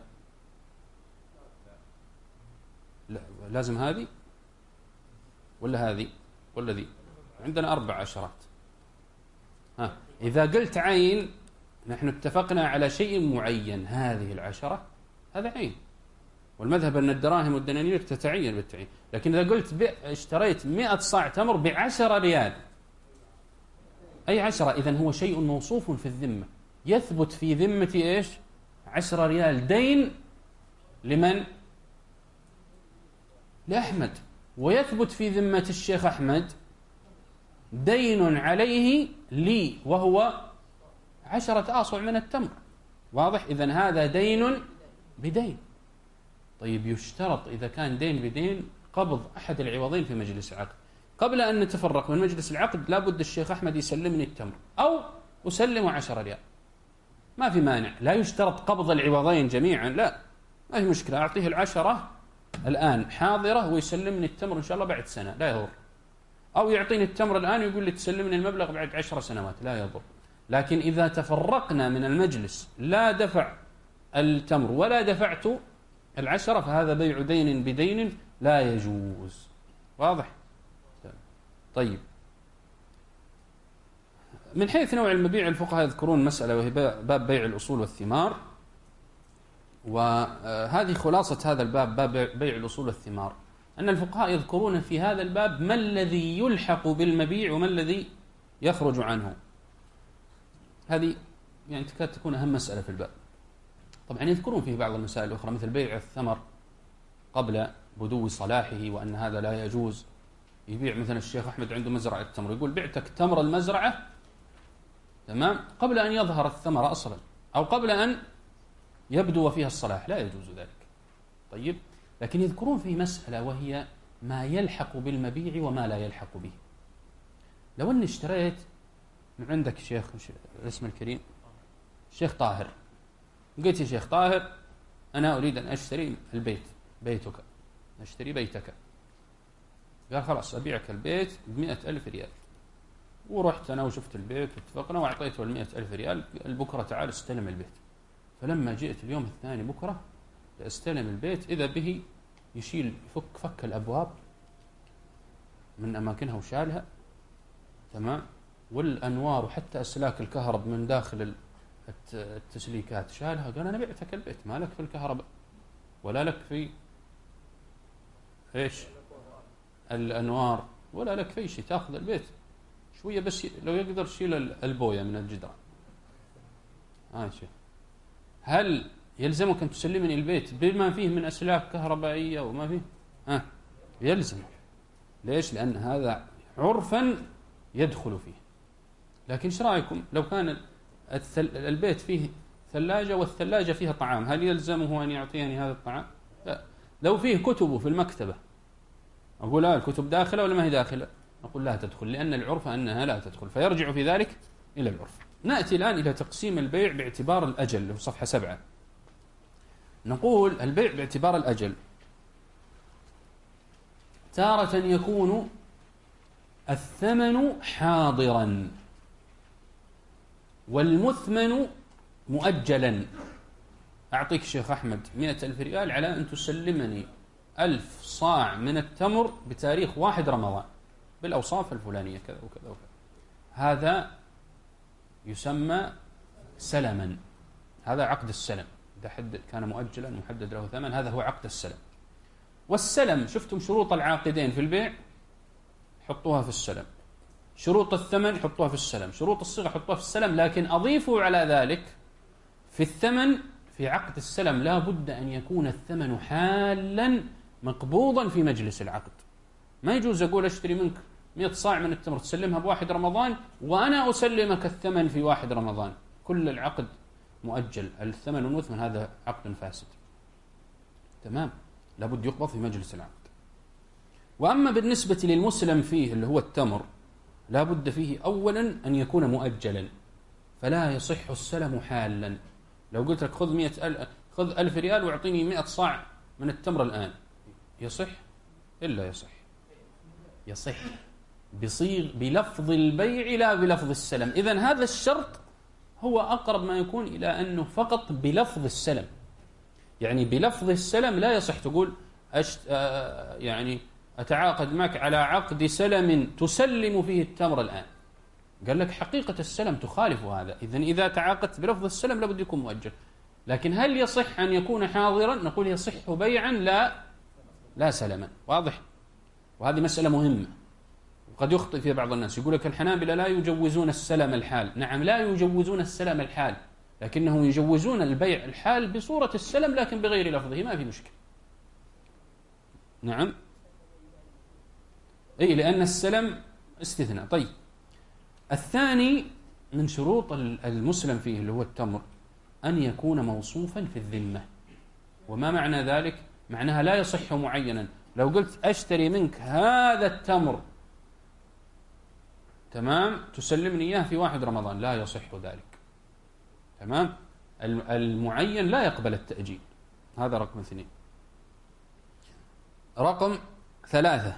لا لازم هذه ولا هذه ولا ذي؟ عندنا أربع عشرات. ها إذا قلت عين نحن اتفقنا على شيء معين، هذه العشرة هذا عين، والمذهب أن الدراهم والدنانير تتعين بالتعيين. لكن إذا قلت اشتريت مئة صاع تمر بعشرة ريال، أي عشرة؟ إذن هو شيء موصوف في الذمة، يثبت في ذمة إيش؟ عشرة ريال دين لمن؟ لأحمد. ويثبت في ذمة الشيخ أحمد دين عليه لي وهو عشرة آصع من التمر. واضح؟ إذن هذا دين بدين. طيب يشترط إذا كان دين بدين قبض أحد العوضين في مجلس العقد. قبل أن نتفرق من مجلس العقد لابد الشيخ أحمد يسلمني التمر أو أسلمه عشرة ريال، ما في مانع. لا يشترط قبض العوضين جميعا، لا ما في مشكلة. أعطيه العشرة الآن حاضرة ويسلمني التمر إن شاء الله بعد سنة، لا يضر. أو يعطيني التمر الآن ويقول لي تسلمني المبلغ بعد عشر سنوات، لا يضر. لكن إذا تفرقنا من المجلس لا دفع التمر ولا دفعت العشرة فهذا بيع دين بدين لا يجوز. واضح؟ طيب من حيث نوع المبيع الفقهاء يذكرون مسألة وهي باب بيع الأصول والثمار، وهذه خلاصة هذا الباب، باب بيع الأصول والثمار، أن الفقهاء يذكرون في هذا الباب ما الذي يلحق بالمبيع وما الذي يخرج عنه. هذه يعني تكاد تكون أهم مسألة في الباب. طبعا يذكرون فيه بعض المسائل الأخرى مثل بيع الثمر قبل بدو صلاحه، وأن هذا لا يجوز. يبيع مثلا الشيخ أحمد عنده مزرعة تمر، يقول بعتك تمر المزرعة تمام قبل أن يظهر الثمر أصلا أو قبل أن يبدو فيها الصلاح، لا يجوز ذلك. طيب لكن يذكرون في مسألة وهي ما يلحق بالمبيع وما لا يلحق به. لو أني اشتريت من عندك شيخ اسم الكريم الشيخ طاهر، قلت يا شيخ طاهر أنا أريد أن أشتري البيت، بيتك، أشتري بيتك. قال خلاص أبيعك البيت بمئة ألف ريال. ورحت أنا وشفت البيت واتفقنا وأعطيته المئة ألف ريال. البكرة تعال استلم البيت. فلما جئت اليوم الثاني بكرة لأستلم البيت إذا به يشيل يفك فك الأبواب من أماكنها وشالها تمام، والأنوار وحتى أسلاك الكهرب من داخل التسليكات شالها. قال أنا بعتك البيت، ما لك في الكهرباء ولا لك في إيش الأنوار ولا لك في شيء، تأخذ البيت شوية بس لو يقدر شيل البوية من الجدران. آه شيء. هل يلزمك أن تسلمني البيت بما فيه من أسلاك كهربائية وما فيه؟ ها آه. يلزم. ليش؟ لأن هذا عرفا يدخل فيه. لكن ايش رايكم لو كان البيت فيه ثلاجة والثلاجة فيها طعام، هل يلزمه أن يعطيني هذا الطعام؟ لا. لو فيه كتبه في المكتبة أقول لا الكتب داخلة ولا ما هي داخلة؟ أقول لا تدخل، لأن العرف أنها لا تدخل، فيرجع في ذلك إلى العرف. نأتي الآن إلى تقسيم البيع باعتبار الأجل في صفحة سبعة. نقول البيع باعتبار الأجل تارة يكون الثمن حاضرا والمثمن مؤجلا. أعطيك شيخ أحمد مئة ألف ريال على أن تسلمني ألف صاع من التمر بتاريخ واحد رمضان بالأوصاف الفلانية كذا وكذا وكذا. هذا يسمى سلما، هذا عقد السلم. إذا حد كان مؤجلا محدد له ثمن هذا هو عقد السلم. والسلم شفتم شروط العاقدين في البيع حطوها في السلم، شروط الثمن حطوها في السلم، شروط الصيغة حطوها في السلم. لكن أضيفوا على ذلك في الثمن في عقد السلم لا بد أن يكون الثمن حالا مقبوضا في مجلس العقد. ما يجوز أقول أشتري منك مئة صاع من التمر تسلمها بواحد رمضان وأنا أسلمك الثمن في واحد رمضان، كل العقد مؤجل، الثمن والمثمن، هذا عقد فاسد. تمام، لابد يقبض في مجلس العقد. وأما بالنسبة للمسلم فيه اللي هو التمر، لابد فيه أولا أن يكون مؤجلا، فلا يصح السلم حالا. لو قلت لك خذ مئة أل... خذ ألف ريال واعطيني مئة صاع من التمر الآن، يصح؟ إلا يصح يصح بصيغ بلفظ البيع لا بلفظ السلم. إذن هذا الشرط هو أقرب ما يكون إلى أنه فقط بلفظ السلم، يعني بلفظ السلم لا يصح تقول أشت... آه يعني أتعاقد معك على عقد سلم تسلم فيه التمر الآن. قال لك حقيقة السلم تخالف هذا، إذن إذا تعاقدت بلفظ السلم لابد يكون مؤجل. لكن هل يصح أن يكون حاضرا؟ نقول يصح بيعا لا لا سلما. واضح؟ وهذه مسألة مهمة وقد يخطئ فيها بعض الناس، يقول لك الحنابلة لا يجوزون السلم الحال. نعم، لا يجوزون السلم الحال، لكنهم يجوزون البيع الحال بصورة السلم لكن بغير لفظه، ما في مشكلة. نعم، أي لأن السلم استثناء. طيب، الثاني من شروط المسلم فيه اللي هو التمر أن يكون موصوفا في الذمة. وما معنى ذلك؟ معناها لا يصح معينا. لو قلت أشتري منك هذا التمر، تمام، تسلمني إياه في واحد رمضان، لا يصح ذلك. تمام، المعين لا يقبل التأجيل. هذا رقم اثنين. رقم ثلاثة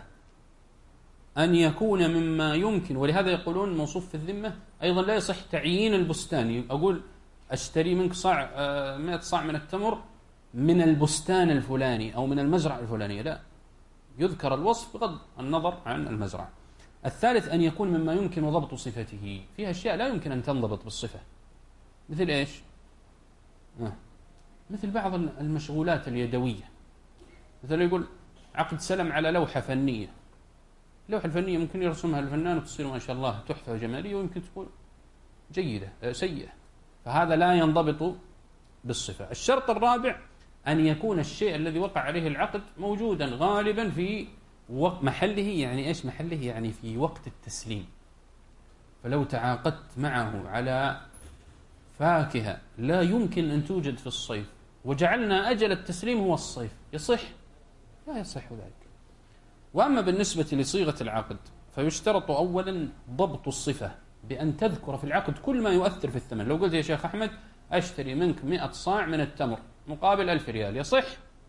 أن يكون مما يمكن، ولهذا يقولون موصوف في الذمة. أيضا لا يصح تعيين البستان، أقول أشتري منك صاع مئة صاع من التمر من البستان الفلاني أو من المزرعة الفلانية، لا، يذكر الوصف بغض النظر عن المزرعة. الثالث أن يكون مما يمكن ضبط صفته، فيها أشياء لا يمكن أن تنضبط بالصفة، مثل إيش؟ آه. مثل بعض المشغولات اليدوية، مثل يقول عقد سلم على لوحة فنية. اللوحة الفنية ممكن يرسمها الفنان وتصير ما شاء الله تحفة جمالية، ويمكن تكون جيدة سيئة، فهذا لا ينضبط بالصفة. الشرط الرابع أن يكون الشيء الذي وقع عليه العقد موجودا غالبا في محله. يعني إيش محله؟ يعني في وقت التسليم. فلو تعاقدت معه على فاكهة لا يمكن أن توجد في الصيف وجعلنا أجل التسليم هو الصيف، يصح؟ لا يصح ذلك. وأما بالنسبة لصيغة العقد فيشترط أولا ضبط الصفة بأن تذكر في العقد كل ما يؤثر في الثمن. لو قلت يا شيخ أحمد أشتري منك مئة صاع من التمر مقابل ألف ريال، يصح؟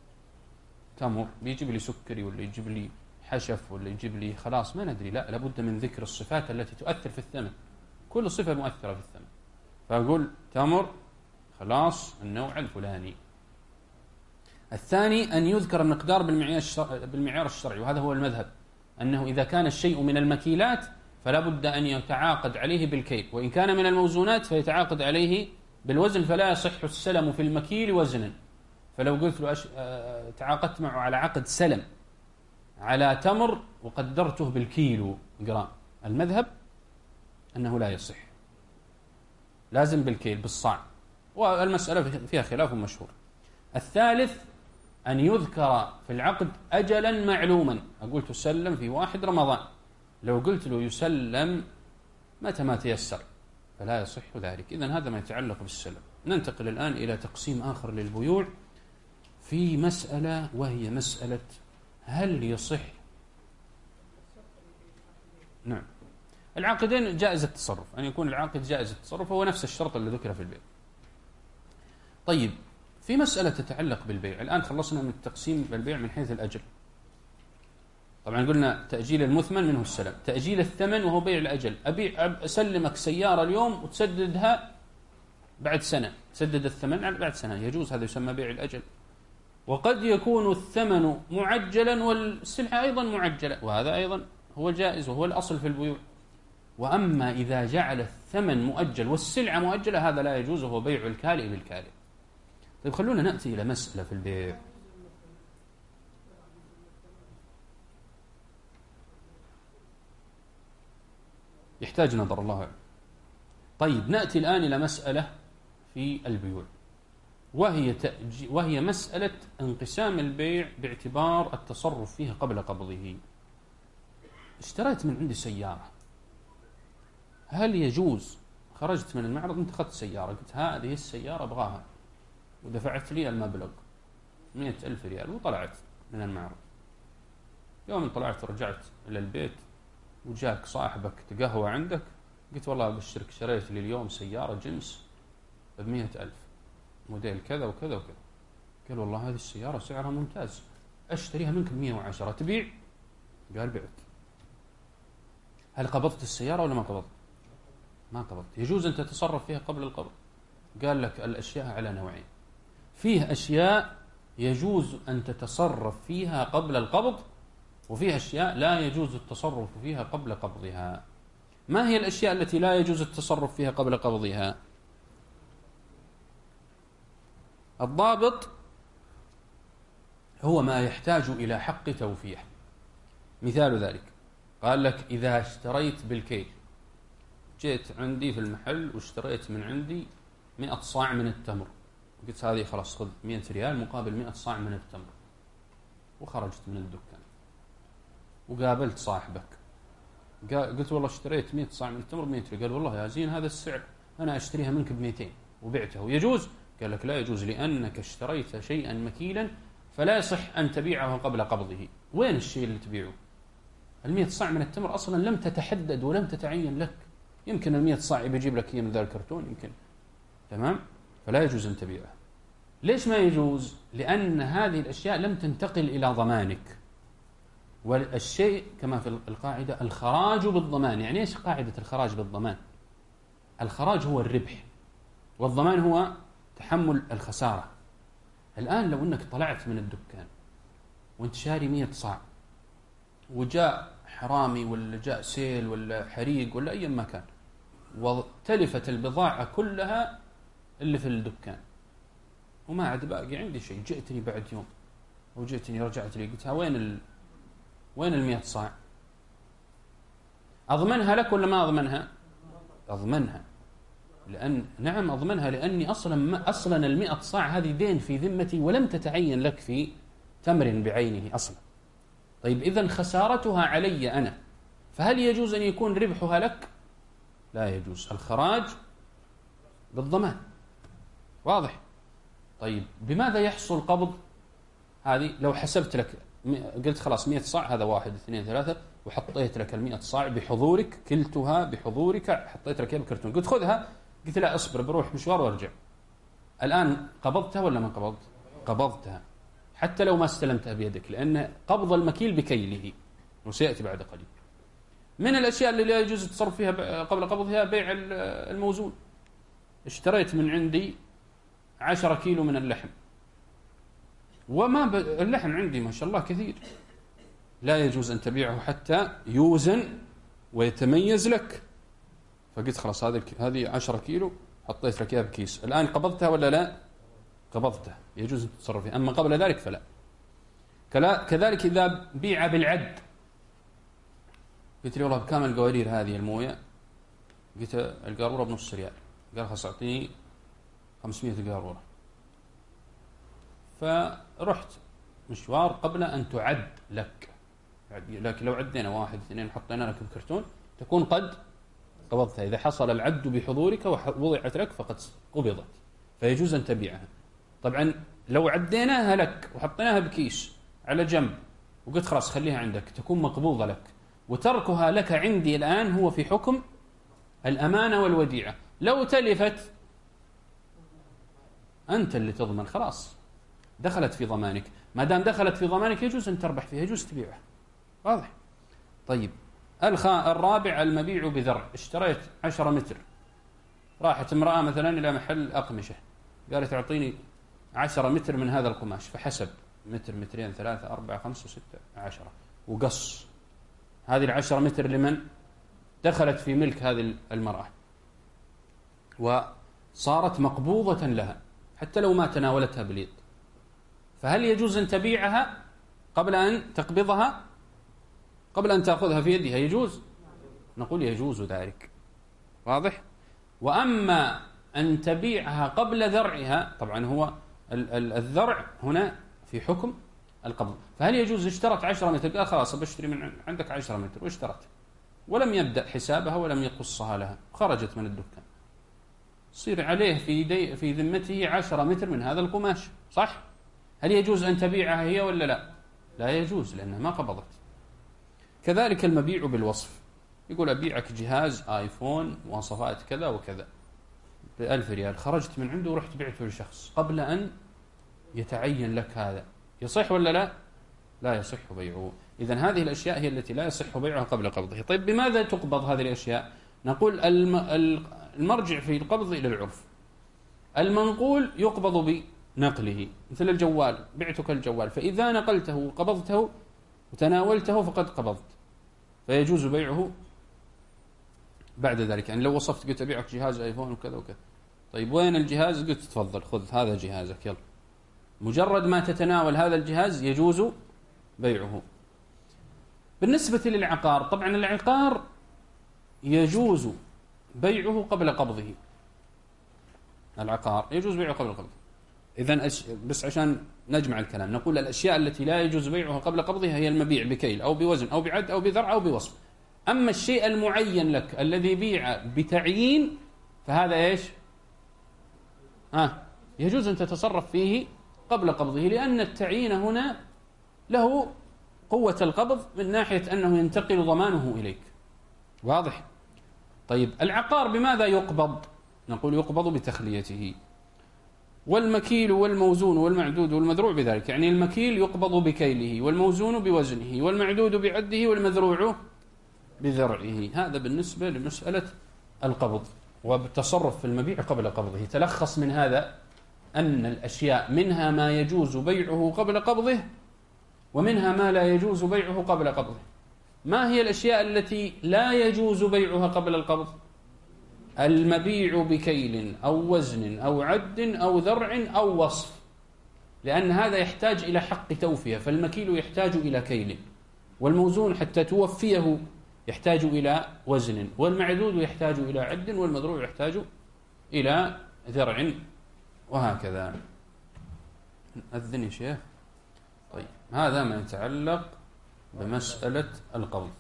تمر بيجيب لي سكري ولا يجيب لي حشف ولا يجيب لي خلاص ما ندري، لا، لابد من ذكر الصفات التي تؤثر في الثمن، كل صفة مؤثرة في الثمن. فأقول تمر خلاص النوع الفلاني. الثاني أن يذكر المقدار بالمعيار الشرعي، وهذا هو المذهب، أنه إذا كان الشيء من المكيلات فلا بد أن يتعاقد عليه بالكيل، وإن كان من الموزونات فيتعاقد عليه بالوزن، فلا يصح السلم في المكيل وزنا. فلو قلت له أش... أه... تعاقدت معه على عقد سلم على تمر وقدرته بالكيلو جرام، المذهب أنه لا يصح، لازم بالكيل بالصاع، والمسألة فيها خلاف مشهور. الثالث أن يذكر في العقد أجلا معلوما، أقول تسلم في واحد رمضان، لو قلت له يسلم متى ما تيسر فلا يصح ذلك. إذن هذا ما يتعلق بالسلم. ننتقل الآن إلى تقسيم آخر للبيوع في مسألة، وهي مسألة هل يصح. نعم، العقدين جائز التصرف، أن يكون العقد جائز التصرف هو نفس الشرط اللي ذكر في البيع. طيب، في مسألة تتعلق بالبيع. الآن خلصنا من التقسيم بالبيع من حيث الأجل. طبعا قلنا تأجيل المثمن منه السلم، تأجيل الثمن وهو بيع الأجل، أبيع أسلمك سيارة اليوم وتسددها بعد سنة، تسدد الثمن بعد سنة، يجوز، هذا يسمى بيع الأجل. وقد يكون الثمن معجلا والسلعة أيضا معجلة، وهذا أيضا هو الجائز وهو الأصل في البيوع. وأما إذا جعل الثمن مؤجل والسلعة مؤجلة هذا لا يجوز، وهو بيع الكالئ بالكالئ. طيب، خلونا نأتي إلى مسألة في البيع. يحتاج نظر، الله أعلم. طيب، نأتي الآن إلى مسألة في البيوع، وهي تأجي وهي مسألة انقسام البيع باعتبار التصرف فيه قبل قبضه. اشتريت من عندي سيارة، هل يجوز خرجت من المعرض أنت أخذت سيارة، قلت هذه السيارة أبغاها ودفعت لي المبلغ مئة ألف ريال وطلعت من المعرض، يوم طلعت ورجعت إلى البيت وجاك صاحبك تقهوى عندك قلت والله أبشرك شريت لي اليوم سيارة جنس بمئة ألف موديل كذا وكذا وكذا، قال والله هذه السيارة سعرها ممتاز أشتريها منك بمئة وعشرة تبيع؟ قال بعت. هل قبضت السيارة ولا ما قبضت؟ ما قبضت. يجوز أن تتصرف فيها قبل القبض؟ قال لك الأشياء على نوعين، فيه أشياء يجوز أن تتصرف فيها قبل القبض، وفيها أشياء لا يجوز التصرف فيها قبل قبضها. ما هي الأشياء التي لا يجوز التصرف فيها قبل قبضها؟ الضابط هو ما يحتاج إلى حق توفيه. مثال ذلك قال لك إذا اشتريت بالكيل، جيت عندي في المحل واشتريت من عندي مئة صاع من التمر، قلت هذه خلاص خذ مئة ريال مقابل مئة صاع من التمر، وخرجت من الدكان وقابلت صاحبك قلت والله اشتريت مئة صاع من التمر ب مئة ريال، قال والله يا زين هذا السعر أنا أشتريها منك ب مئتين وبعته، يجوز؟ قال لك لا يجوز لأنك اشتريت شيئا مكيلا فلا يصح أن تبيعه قبل قبضه. وين الشيء اللي تبيعه؟ المئة صاع من التمر أصلا لم تتحدد ولم تتعين لك، يمكن المئة صاع بيجيب لك هي من ذا الكرتون يمكن، تمام؟ فلا يجوز أن تبيعه. ليش ما يجوز؟ لأن هذه الأشياء لم تنتقل إلى ضمانك، والشيء كما في القاعدة الخراج بالضمان. يعني إيش قاعدة الخراج بالضمان؟ الخراج هو الربح والضمان هو تحمل الخسارة. الآن لو أنك طلعت من الدكان وانت شاري مئة صاع وجاء حرامي ولا جاء سيل ولا حريق ولا أي مكان وتلفت البضاعة كلها اللي في الدكان وما عاد باقي عندي شيء، جئتني بعد يوم وجئتني رجعت لي قلتها وين ال... وين المئة صاع؟ أضمنها لك ولا ما أضمنها؟ أضمنها، لأن نعم أضمنها لأني أصلا ما أصلا المئة صاع هذه دين في ذمتي ولم تتعين لك في تمر بعينه أصلا. طيب إذن خسارتها علي أنا، فهل يجوز أن يكون ربحها لك؟ لا يجوز. الخراج بالضمان، واضح؟ طيب بماذا يحصل قبض؟ هذه لو حسبت لك قلت خلاص مئة صاع هذا واحد اثنين ثلاثة وحطيت لك المئة صاع بحضورك، كلتها بحضورك، حطيت لك اياها بكرتون، قلت خذها، قلت لا اصبر بروح مشوار وارجع. الآن قبضتها ولا ما قبضت؟ قبضتها حتى لو ما استلمتها بيدك، لأن قبض المكيل بكيله وسيأتي بعد قليل. من الأشياء اللي لا يجوز التصرف فيها قبل قبضها بيع الموزون. اشتريت من عندي عشرة كيلو من اللحم وما ب... اللحم عندي ما شاء الله كثير، لا يجوز أن تبيعه حتى يوزن ويتميز لك. فقلت خلاص هذه هذه عشرة كيلو حطيت لك اياها بكيس، الآن قبضتها ولا لا؟ قبضتها، يجوز أن تتصرف فيها. أما قبل ذلك فلا. كذلك إذا بيع بالعد، قلت لي والله بكام القوارير هذه الموية؟ قلت القارورة بنص ريال، قال خلاص أعطيني خمسمئة قارورة. فرحت مشوار قبل أن تعد لك، لكن لو عدينا واحد اثنين حطينا لك بكرتون تكون قد قبضتها. إذا حصل العد بحضورك ووضعت لك فقد قبضت، فيجوز أن تبيعها. طبعا لو عديناها لك وحطيناها بكيس على جنب وقلت خلاص خليها عندك تكون مقبوضة لك، وتركها لك عندي الآن هو في حكم الأمانة والوديعة. لو تلفت أنت اللي تضمن، خلاص دخلت في ضمانك، ما دام دخلت في ضمانك يجوز أن تربح فيها، يجوز تبيعها، واضح؟ طيب الرابع المبيع بذرع. اشتريت عشرة متر، راحت امرأة مثلا إلى محل أقمشة قالت أعطيني عشرة متر من هذا القماش، فحسب متر مترين ثلاثة أربعة خمسة ستة عشرة وقص. هذه العشرة متر لمن؟ دخلت في ملك هذه المرأة وصارت مقبوضة لها حتى لو ما تناولتها باليد، فهل يجوز أن تبيعها قبل أن تقبضها، قبل أن تأخذها في يدها؟ يجوز؟ نقول يجوز ذلك، واضح؟ وأما أن تبيعها قبل ذرعها، طبعا هو الذرع هنا في حكم القبض. فهل يجوز اشترت عشرة متر، قال خلاص بشتري من عندك عشرة متر واشترت، ولم يبدأ حسابها ولم يقصها لها، خرجت من الدكان، يصير عليه في دي في ذمته عشرة متر من هذا القماش، صح؟ هل يجوز أن تبيعها هي ولا لا؟ لا يجوز، لأنها ما قبضت. كذلك المبيع بالوصف، يقول أبيعك جهاز آيفون مواصفات كذا وكذا بألف ريال، خرجت من عنده ورحت بعته لشخص قبل أن يتعين لك هذا، يصح ولا لا؟ لا يصح بيعه. إذن هذه الأشياء هي التي لا يصح بيعها قبل قبضه. طيب بماذا تقبض هذه الأشياء؟ نقول المرجع في القبض إلى العرف. المنقول يقبض بنقله، مثل الجوال، بعتك الجوال، فإذا نقلته وقبضته وتناولته فقد قبضت، فيجوز بيعه بعد ذلك. يعني لو وصفت قلت أبيعك جهاز آيفون وكذا وكذا، طيب وين الجهاز؟ قلت تفضل خذ هذا جهازك يلا، مجرد ما تتناول هذا الجهاز يجوز بيعه. بالنسبة للعقار، طبعا العقار يجوز بيعه قبل قبضه، العقار يجوز بيعه قبل قبضه. إذن أش... بس عشان نجمع الكلام، نقول الأشياء التي لا يجوز بيعها قبل قبضها هي المبيع بكيل أو بوزن أو بعد أو بذرع أو بوصف. أما الشيء المعين لك الذي بيع بتعيين فهذا إيش؟ آه يجوز أن تتصرف فيه قبل قبضه، لأن التعيين هنا له قوة القبض من ناحية أنه ينتقل ضمانه إليك، واضح؟ طيب العقار بماذا يقبض؟ نقول يقبض بتخليته، والمكيل والموزون والمعدود والمذروع بذلك. يعني المكيل يقبض بكيله، والموزون بوزنه، والمعدود بعده، والمذروع بذرعه. هذا بالنسبة لمسألة القبض وبالتصرف في المبيع قبل قبضه. تلخص من هذا أن الأشياء منها ما يجوز بيعه قبل قبضه، ومنها ما لا يجوز بيعه قبل قبضه. ما هي الأشياء التي لا يجوز بيعها قبل القبض؟ المبيع بكيل أو وزن أو عد أو ذرع أو وصف، لأن هذا يحتاج إلى حق توفية، فالمكيل يحتاج إلى كيل، والموزون حتى توفيه يحتاج إلى وزن، والمعدود يحتاج إلى عد، والمذروع يحتاج إلى ذرع، وهكذا. أذن يا شيخ. طيب هذا ما يتعلق بمسألة القبض.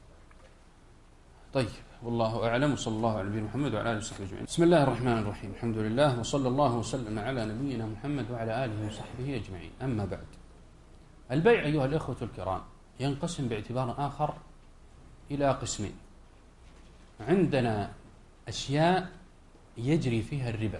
طيب والله أعلم، وصلى الله على نبينا محمد وعلى آله وصحبه أجمعين. بسم الله الرحمن الرحيم، الحمد لله وصلى الله وسلم على نبينا محمد وعلى آله وصحبه أجمعين. أما بعد، البيع أيها الأخوة الكرام ينقسم باعتبار آخر إلى قسمين. عندنا أشياء يجري فيها الربا،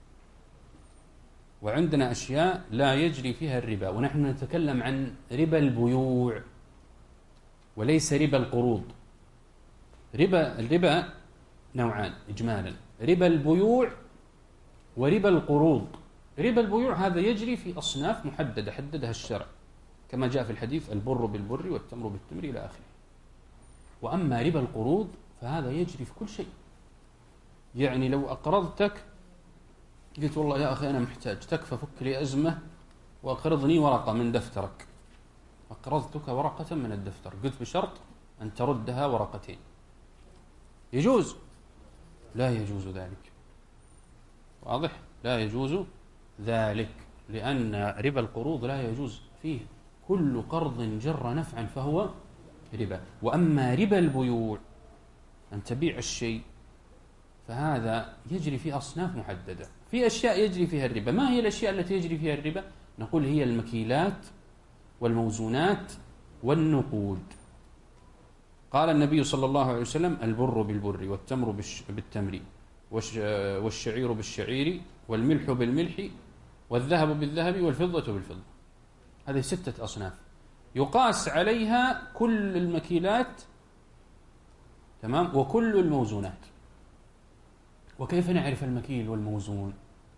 وعندنا أشياء لا يجري فيها الربا، ونحن نتكلم عن ربا البيوع وليس ربا القروض. ربا الربا نوعان إجمالا، ربا البيوع وربا القروض. ربا البيوع هذا يجري في أصناف محددة حددها الشرع، كما جاء في الحديث البر بالبر والتمر بالتمر إلى آخره. وأما ربا القروض فهذا يجري في كل شيء. يعني لو أقرضتك قلت والله يا أخي أنا محتاج، تكفى فك لي أزمة وأقرضني ورقة من دفترك، أقرضتك ورقة من الدفتر، قلت بشرط أن تردها ورقتين، يجوز؟ لا يجوز ذلك، واضح؟ لا يجوز ذلك، لأن ربا القروض لا يجوز فيه كل قرض جر نفعا فهو ربا. وأما ربا البيوع أن تبيع الشيء فهذا يجري في أصناف محددة. في أشياء يجري فيها الربا. ما هي الأشياء التي يجري فيها الربا؟ نقول هي المكيلات والموزونات والنقود. قال النبي صلى الله عليه وسلم البر بالبر والتمر بالتمر والشعير بالشعير والملح بالملح والذهب بالذهب والفضة بالفضة. هذه ستة أصناف يقاس عليها كل المكيلات، تمام، وكل الموزونات. وكيف نعرف المكيل والموزون؟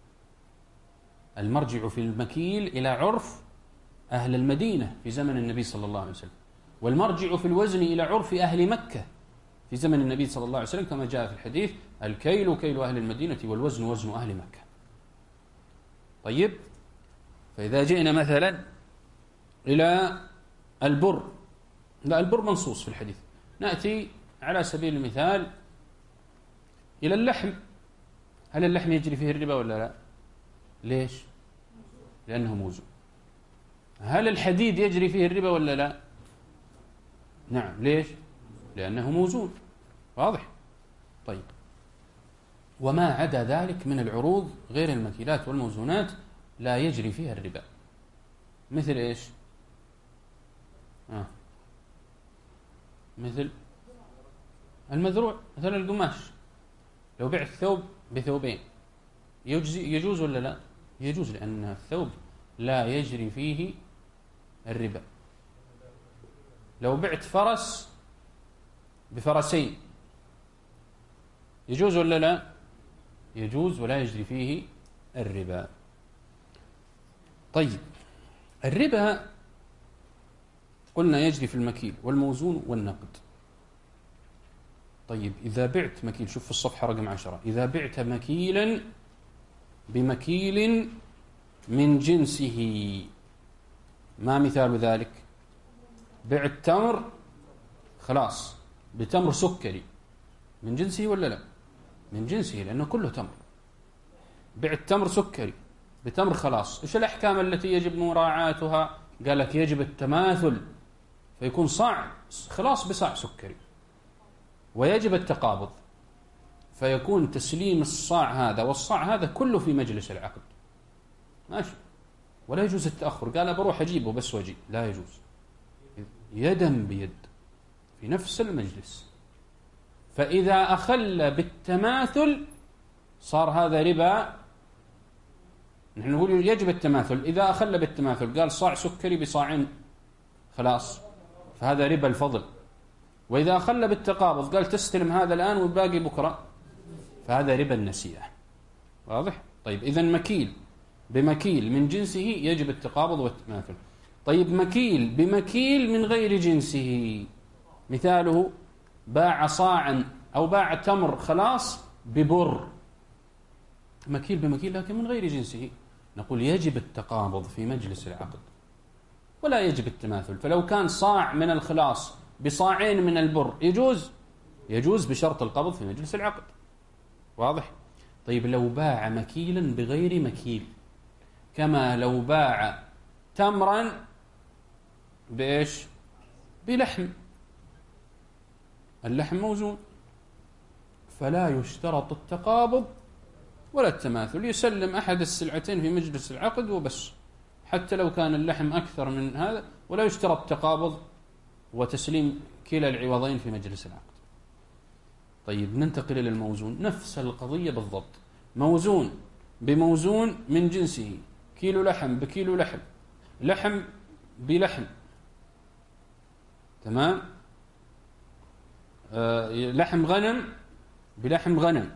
المرجع في المكيل إلى عرف أهل المدينة في زمن النبي صلى الله عليه وسلم، والمرجع في الوزن إلى عرف أهل مكة في زمن النبي صلى الله عليه وسلم، كما جاء في الحديث الكيل كيل أهل المدينة والوزن وزن أهل مكة. طيب، فإذا جئنا مثلا إلى البر، لا البر منصوص في الحديث، نأتي على سبيل المثال إلى اللحم. هل اللحم يجري فيه الربا ولا لا؟ ليش؟ لأنه موزون. هل الحديد يجري فيه الربا ولا لا؟ نعم. ليش؟ لأنه موزون. واضح؟ طيب، وما عدا ذلك من العروض غير المكيلات والموزونات لا يجري فيها الربا. مثل إيش؟ آه. مثل المذروع، مثل القماش. لو بعت ثوب بثوبين يجوز ولا لا؟ يجوز، لأن الثوب لا يجري فيه الربا. لو بعت فرس بفرسين يجوز ولا لا؟ يجوز ولا يجري فيه الربا. طيب، الربا قلنا يجري في المكيل والموزون والنقد. طيب، إذا بعت مكيل، شوف في الصفحة رقم عشرة، إذا بعت مكيلا بمكيل من جنسه، ما مثال ذلك؟ بعت تمر خلاص بتمر سكري، من جنسه ولا لا؟ من جنسه، لأنه كله تمر. بعت تمر سكري بتمر خلاص، إيش الأحكام التي يجب مراعاتها؟ قال لك يجب التماثل، فيكون صاع خلاص بصاع سكري، ويجب التقابض، فيكون تسليم الصاع هذا والصاع هذا كله في مجلس العقد. ماشي. ولا يجوز التأخر، قال بروح أجيبه بس وأجي، لا يجوز، يدا بيد في نفس المجلس. فإذا أخل بالتماثل صار هذا ربا. نحن نقول يجب التماثل، إذا أخل بالتماثل قال صاع سكري بصاعين خلاص، فهذا ربا الفضل. وإذا أخل بالتقابض قال تستلم هذا الآن والباقي بكرة، فهذا ربا النسيئة. واضح؟ طيب، إذن مكيل بمكيل من جنسه يجب التقابض والتماثل. طيب، مكيل بمكيل من غير جنسه، مثاله باع صاعا أو باع تمر خلاص ببر، مكيل بمكيل لكن من غير جنسه، نقول يجب التقابض في مجلس العقد ولا يجب التماثل. فلو كان صاع من الخلاص بصاعين من البر يجوز، يجوز بشرط القبض في مجلس العقد. واضح؟ طيب، لو باع مكيلا بغير مكيل، كما لو باع تمرا بإيش؟ بلحم، اللحم موزون، فلا يشترط التقابض ولا التماثل، يسلم أحد السلعتين في مجلس العقد وبس، حتى لو كان اللحم أكثر من هذا، ولا يشترط تقابض وتسليم كلا العوضين في مجلس العقد. طيب، ننتقل إلى الموزون، نفس القضية بالضبط، موزون بموزون من جنسه، كيلو لحم بكيلو لحم، لحم بلحم، تمام؟ آه لحم غنم بلحم غنم،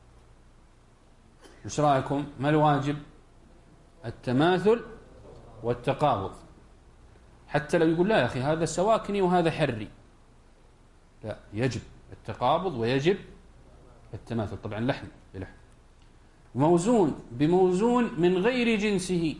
ايش رايكم؟ ما الواجب؟ التماثل والتقابض. حتى لو يقول لا يا اخي هذا سواكني وهذا حري، لا، يجب التقابض ويجب التماثل. طبعا لحم بلحم. موزون بموزون من غير جنسه،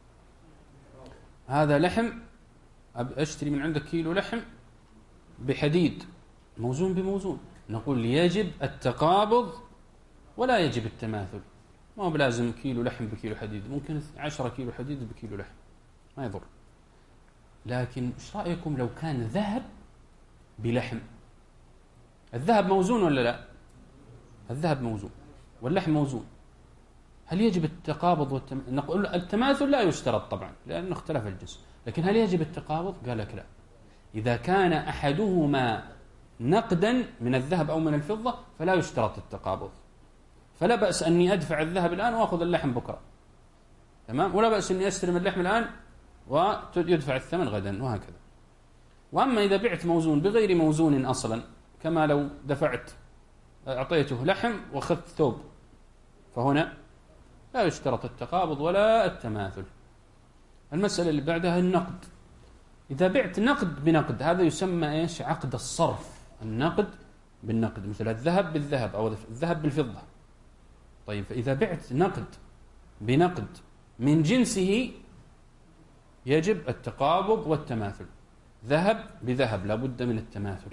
هذا لحم اشتري من عندك كيلو لحم بحديد، موزون بموزون، نقول يجب التقابض ولا يجب التماثل. ما هو بلازم كيلو لحم بكيلو حديد، ممكن عشرة كيلو حديد بكيلو لحم، ما يضر. لكن ايش رأيكم لو كان ذهب بلحم؟ الذهب موزون ولا لا؟ الذهب موزون واللحم موزون، هل يجب التقابض والتم... نقول التماثل لا يشترط طبعا لأنه اختلف الجنس، لكن هل يجب التقابض؟ قال لك لا، إذا كان أحدهما نقدا من الذهب أو من الفضة فلا يشترط التقابض، فلا بأس أني أدفع الذهب الآن وأخذ اللحم بكرة، تمام؟ ولا بأس أني أستلم اللحم الآن ويدفع الثمن غدا، وهكذا. وأما إذا بعت موزون بغير موزون أصلا، كما لو دفعت أعطيته لحم وأخذت ثوب، فهنا لا يشترط التقابض ولا التماثل. المسألة اللي بعدها النقد. إذا بعت نقد بنقد، هذا يسمى إيش؟ عقد الصرف، النقد بالنقد، مثل الذهب بالذهب أو الذهب بالفضة. طيب، فإذا بعت نقد بنقد من جنسه يجب التقابض والتماثل، ذهب بذهب لابد من التماثل.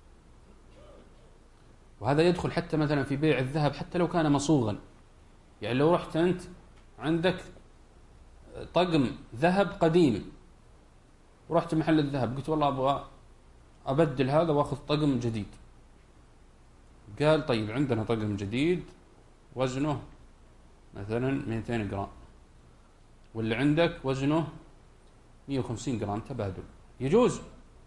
وهذا يدخل حتى مثلا في بيع الذهب حتى لو كان مصوغا، يعني لو رحت أنت عندك طقم ذهب قديم ورحت محل الذهب قلت والله أبغى أبدل هذا وأخذ طقم جديد. قال طيب عندنا طقم جديد وزنه مثلا مئتين جرام، واللي عندك وزنه مئة وخمسين جرام، تبادل. يجوز؟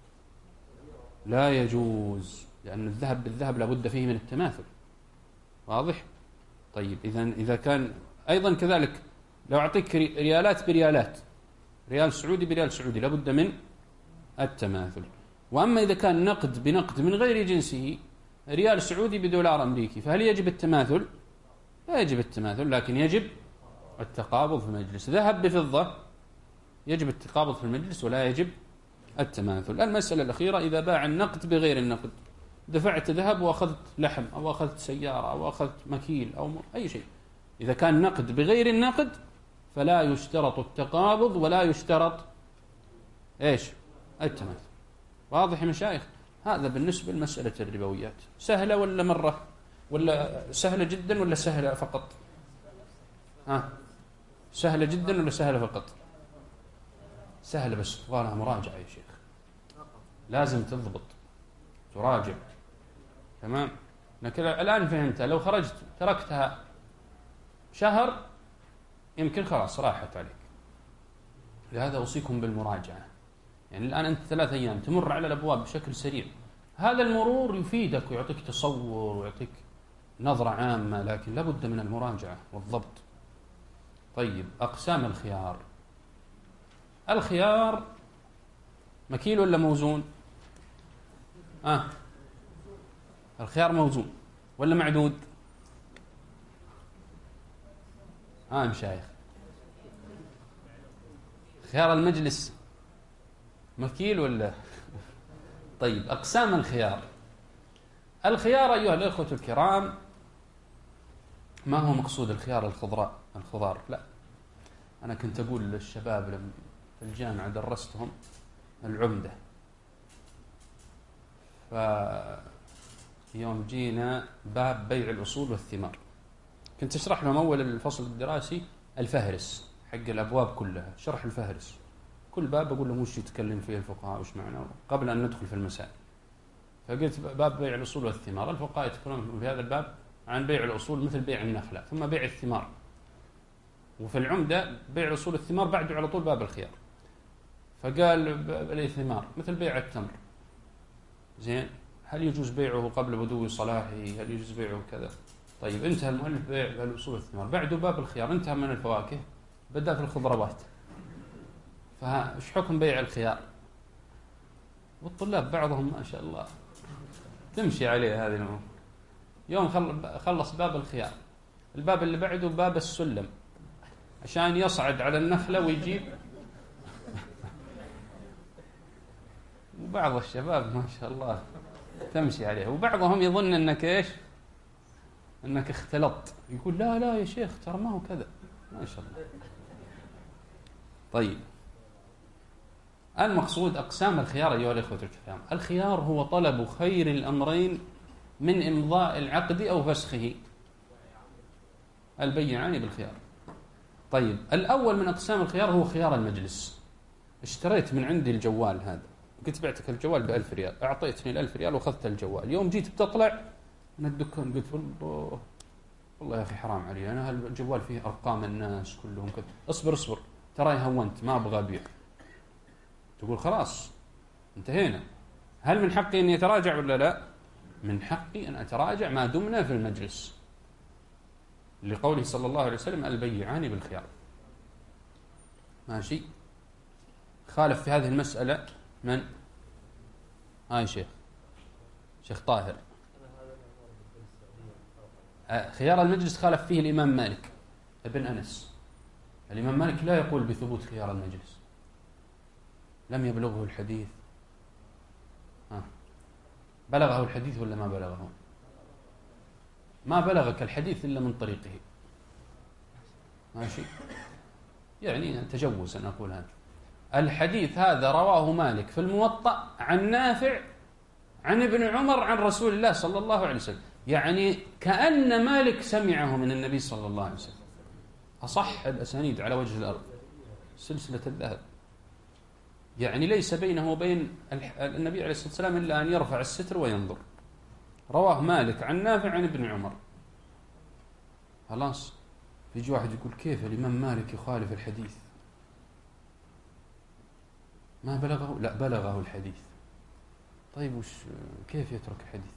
لا يجوز، لأن الذهب بالذهب لابد فيه من التماثل. واضح؟ طيب إذا إذا كان أيضا كذلك لو أعطيك ريالات بريالات، ريال سعودي بريال سعودي، لابد من التماثل. وأما إذا كان نقد بنقد من غير جنسه، ريال سعودي بدولار أمريكي، فهل يجب التماثل؟ لا يجب التماثل، لكن يجب التقابض في المجلس. ذهب بفضة يجب التقابض في المجلس ولا يجب التماثل. المسألة الأخيرة إذا باع النقد بغير النقد، دفعت ذهب وأخذت لحم أو أخذت سيارة أو أخذت مكيل أو أي شيء، إذا كان نقد بغير النقد فلا يشترط التقابض ولا يشترط إيش؟ التماثل. واضح يا مشايخ؟ هذا بالنسبة لمسألة الربويات. سهلة ولا مرة ولا سهلة جدا ولا سهلة فقط؟ ها سهلة جدا ولا سهلة فقط؟ سهلة بس تبغى مراجعة يا شيخ، لازم تضبط تراجع. تمام؟ لكن الآن فهمتها. لو خرجت تركتها شهر يمكن خلاص راحت عليك. لهذا أوصيكم بالمراجعة. يعني الآن أنت ثلاث أيام تمر على الأبواب بشكل سريع، هذا المرور يفيدك ويعطيك تصور ويعطيك نظرة عامة، لكن لابد من المراجعة والضبط. طيب أقسام الخيار. الخيار مكيل ولا موزون؟ آه الخيار موزون ولا معدود؟ آه مشايخ، خيار المجلس مكيل ولا؟ طيب أقسام الخيار. الخيار أيها الأخوة الكرام ما هو مقصود الخيار الخضراء الخضار، لا. أنا كنت أقول للشباب لما في الجامعة درستهم العمدة، فيوم جينا باب بيع الأصول والثمار كنت أشرح لهم أول الفصل الدراسي الفهرس حق الأبواب كلها، شرح الفهرس كل باب أقول لهم وش يتكلم فيه الفقهاء وش معناه قبل أن ندخل في المسائل. فقلت باب بيع الأصول والثمار، الفقهاء يتكلمون في هذا الباب عن بيع الأصول مثل بيع النخلة، ثم بيع الثمار، وفي العمدة بيع الأصول والثمار بعده على طول باب الخيار. فقال الثمار مثل بيع التمر، زين، هل يجوز بيعه قبل بدو صلاحه؟ هل يجوز بيعه كذا؟ طيب انتهى المؤلف بيع الأصول والثمار، بعده باب الخيار، انتهى من الفواكه، بدأ في الخضروات، فايش حكم بيع الخيار؟ والطلاب بعضهم ما شاء الله تمشي عليه هذه الأمور. يوم خلص باب الخيار، الباب اللي بعده باب السلم عشان يصعد على النخلة ويجيب. وبعض الشباب ما شاء الله تمشي عليه، وبعضهم يظن أنك إيش؟ أنك اختلطت، يقول لا لا يا شيخ ترى ما هو كذا، ما شاء الله. طيب المقصود أقسام الخيار أيها الأخوة الكرام. الخيار هو طلب خير الأمرين من إمضاء العقد أو فسخه، البيعان بالخيار. طيب الأول من أقسام الخيار هو خيار المجلس. اشتريت من عندي الجوال هذا، قلت بعتك الجوال بألف ريال، أعطيتني الألف ريال وأخذت الجوال. يوم جيت بتطلع من الدكان قلت والله والله يا أخي حرام علي، أنا هالجوال فيه أرقام الناس كلهم كذا. اصبر اصبر تراي هونت ما أبغى أبيع. تقول خلاص انتهينا. هل من حقي أن يتراجع ولا لا؟ من حقي أن أتراجع ما دمنا في المجلس، لقوله صلى الله عليه وسلم البيعان بالخيار. ماشي. خالف في هذه المسألة من؟ هاي شيخ شيخ طاهر. خيار المجلس خالف فيه الإمام مالك ابن أنس. الإمام مالك لا يقول بثبوت خيار المجلس، لم يبلغه الحديث. ها. بلغه الحديث ولا ما بلغه؟ ما بلغك الحديث إلا من طريقه. ماشي. يعني تجوز أن أقول هذا الحديث هذا رواه مالك في الموطأ عن نافع عن ابن عمر عن رسول الله صلى الله عليه وسلم، يعني كأن مالك سمعه من النبي صلى الله عليه وسلم. أصح الأسانيد على وجه الأرض، سلسلة الذهب. يعني ليس بينه وبين النبي عليه الصلاة والسلام إلا أن يرفع الستر وينظر. رواه مالك عن نافع عن ابن عمر. خلاص يجي واحد يقول كيف الإمام مالك يخالف الحديث؟ ما بلغه؟ لا بلغه الحديث. طيب وش كيف يترك الحديث؟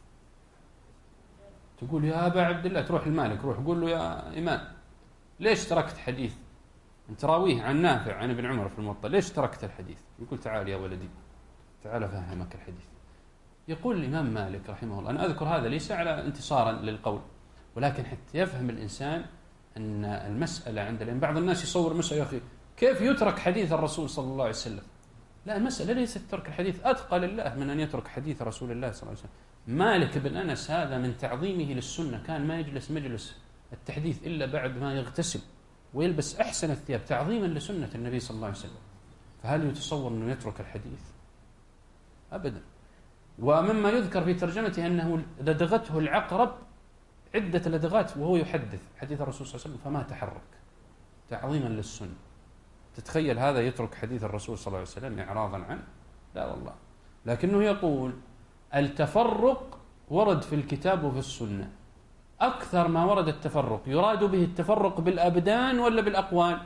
تقول يا أبا عبد الله، تروح المالك روح قول له يا إمام ليش تركت حديث أنت راويه عن نافع عن ابن عمر في الموطأ، ليش تركت الحديث؟ يقول تعال يا ولدي تعال أفهمك الحديث. يقول الإمام مالك رحمه الله، أنا أذكر هذا ليس على انتصارا للقول، ولكن حتى يفهم الإنسان أن المسألة عند الإمام. بعض الناس يصور مسألة يا أخي كيف يترك حديث الرسول صلى الله عليه وسلم؟ لا، المسألة ليست ترك الحديث، أثقل لله من أن يترك حديث رسول الله صلى الله عليه وسلم. مالك بن أنس هذا من تعظيمه للسنة كان ما يجلس مجلس التحديث إلا بعد ما يغتسل ويلبس أحسن الثياب تعظيما لسنة النبي صلى الله عليه وسلم. فهل يتصور أنه يترك الحديث؟ أبدا. ومما يذكر في ترجمته أنه لدغته العقرب عدة لدغات وهو يحدث حديث الرسول صلى الله عليه وسلم فما تحرك تعظيما للسنة. تتخيل هذا يترك حديث الرسول صلى الله عليه وسلم إعراضا عنه؟ لا والله. لكنه يقول التفرق ورد في الكتاب وفي السنة، أكثر ما ورد التفرق يراد به التفرق بالأبدان ولا بالأقوال؟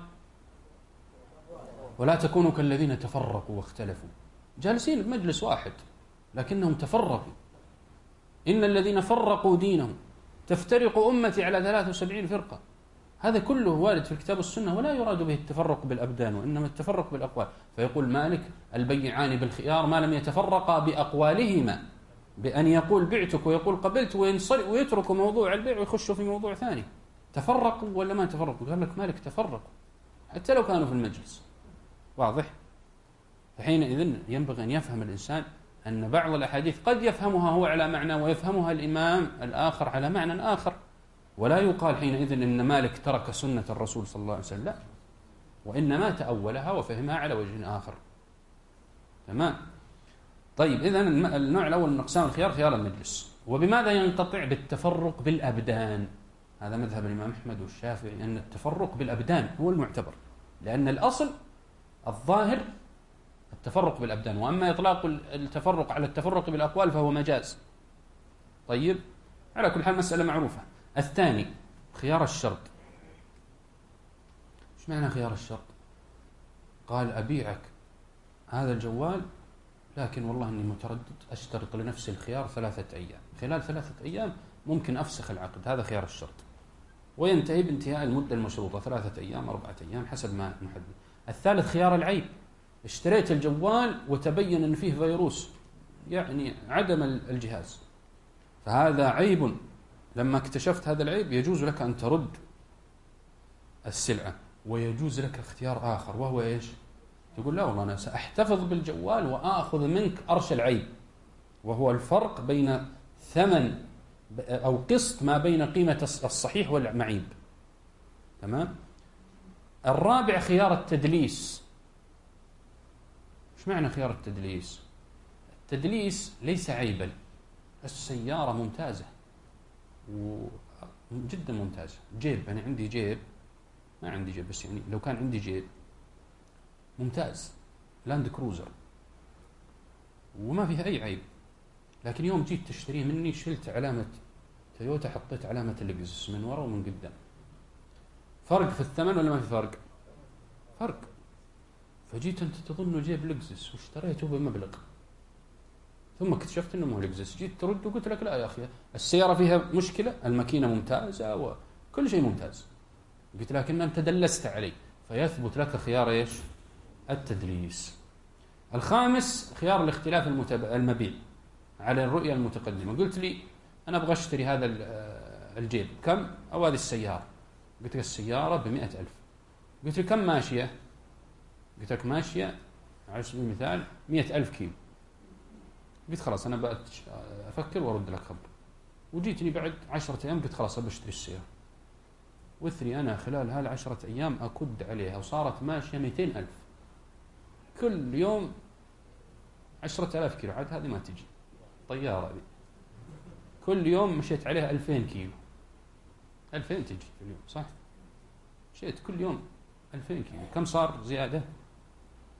ولا تكونوا كالذين تفرقوا واختلفوا، جالسين بمجلس واحد لكنهم تفرقوا. إن الذين فرقوا دينهم تفترق أمتي على ثلاث وسبعين فرقة. هذا كله وارد في الكتاب والسنة ولا يراد به التفرق بالأبدان وإنما التفرق بالأقوال. فيقول مالك البيعان بالخيار ما لم يتفرقا بأقوالهما، بأن يقول بعتك ويقول قبلت ويترك موضوع البيع ويخش في موضوع ثاني. تفرقوا ولا ما تفرقوا؟ قال لك مالك تفرقوا حتى لو كانوا في المجلس. واضح؟ فحينئذ ينبغي أن يفهم الإنسان أن بعض الأحاديث قد يفهمها هو على معنى ويفهمها الإمام الآخر على معنى آخر، ولا يقال حينئذ إن مالك ترك سنة الرسول صلى الله عليه وسلم، لا، وإنما تأولها وفهمها على وجه آخر. تمام؟ طيب إذن النوع الأول من أقسام الخيار خيار المجلس. وبماذا ينقطع؟ بالتفرق بالأبدان. هذا مذهب الإمام أحمد والشافعي أن التفرق بالأبدان هو المعتبر، لأن الأصل الظاهر التفرق بالأبدان، وأما إطلاق التفرق على التفرق بالأقوال فهو مجاز. طيب على كل حال مسألة معروفة. الثاني خيار الشرط. ايش معنى خيار الشرط؟ قال أبيعك هذا الجوال لكن والله أني متردد أشترط لنفسي الخيار ثلاثة أيام، خلال ثلاثة أيام ممكن أفسخ العقد، هذا خيار الشرط، وينتهي بانتهاء المدة المشروطة ثلاثة أيام أربعة أيام حسب ما نحدد. الثالث خيار العيب. اشتريت الجوال وتبين أن فيه فيروس يعني عدم الجهاز، فهذا عيب، لما اكتشفت هذا العيب يجوز لك أن ترد السلعة ويجوز لك اختيار آخر، وهو إيش؟ تقول لا والله أنا سأحتفظ بالجوال وآخذ منك أرش العيب، وهو الفرق بين ثمن أو قسط ما بين قيمة الصحيح والمعيب. تمام؟ الرابع خيار التدليس. ايش معنى خيار التدليس؟ التدليس ليس عيبا، السيارة ممتازة وجدا ممتازة، جيب، أنا عندي جيب، ما عندي جيب بس يعني لو كان عندي جيب ممتاز، لاند كروزر وما فيها أي عيب، لكن يوم جيت تشتريه مني شلت علامة تويوتا حطيت علامة لكزس من وراء ومن قدام. فرق في الثمن ولا ما في فرق؟ فرق. فجيت أنت تظن جيب لكزس واشتريته بمبلغ، ثم اكتشفت أنه مو لكزس، جيت ترد وقلت لك لا يا أخي السيارة فيها مشكلة، الماكينة ممتازة وكل شيء ممتاز، قلت لكن أنت دلست علي، فيثبت لك خيار إيش؟ التدليس. الخامس خيار الاختلاف المبيع على الرؤية المتقدمة. قلت لي أنا أبغى أشتري هذا الجيب، كم؟ أو هذه السيارة، قلت لك السيارة بمئة ألف، قلت لي كم ماشية؟ قلت لك ماشية على سبيل المثال مئة ألف كيلو، قلت خلاص أنا بقى أفكر وأرد لك خبر، وجيتني بعد عشرة أيام قلت خلاص بشتري السيارة، وثري أنا خلال هالعشرة أيام أكد عليها وصارت ماشية مئتين ألف كل يوم، عشرة آلاف كيلو، عاد هذه ما تجي طيارة دي، كل يوم مشيت عليها ألفين كيلو، ألفين تجي في اليوم صح؟ مشيت كل يوم ألفين كيلو، كم صار زيادة؟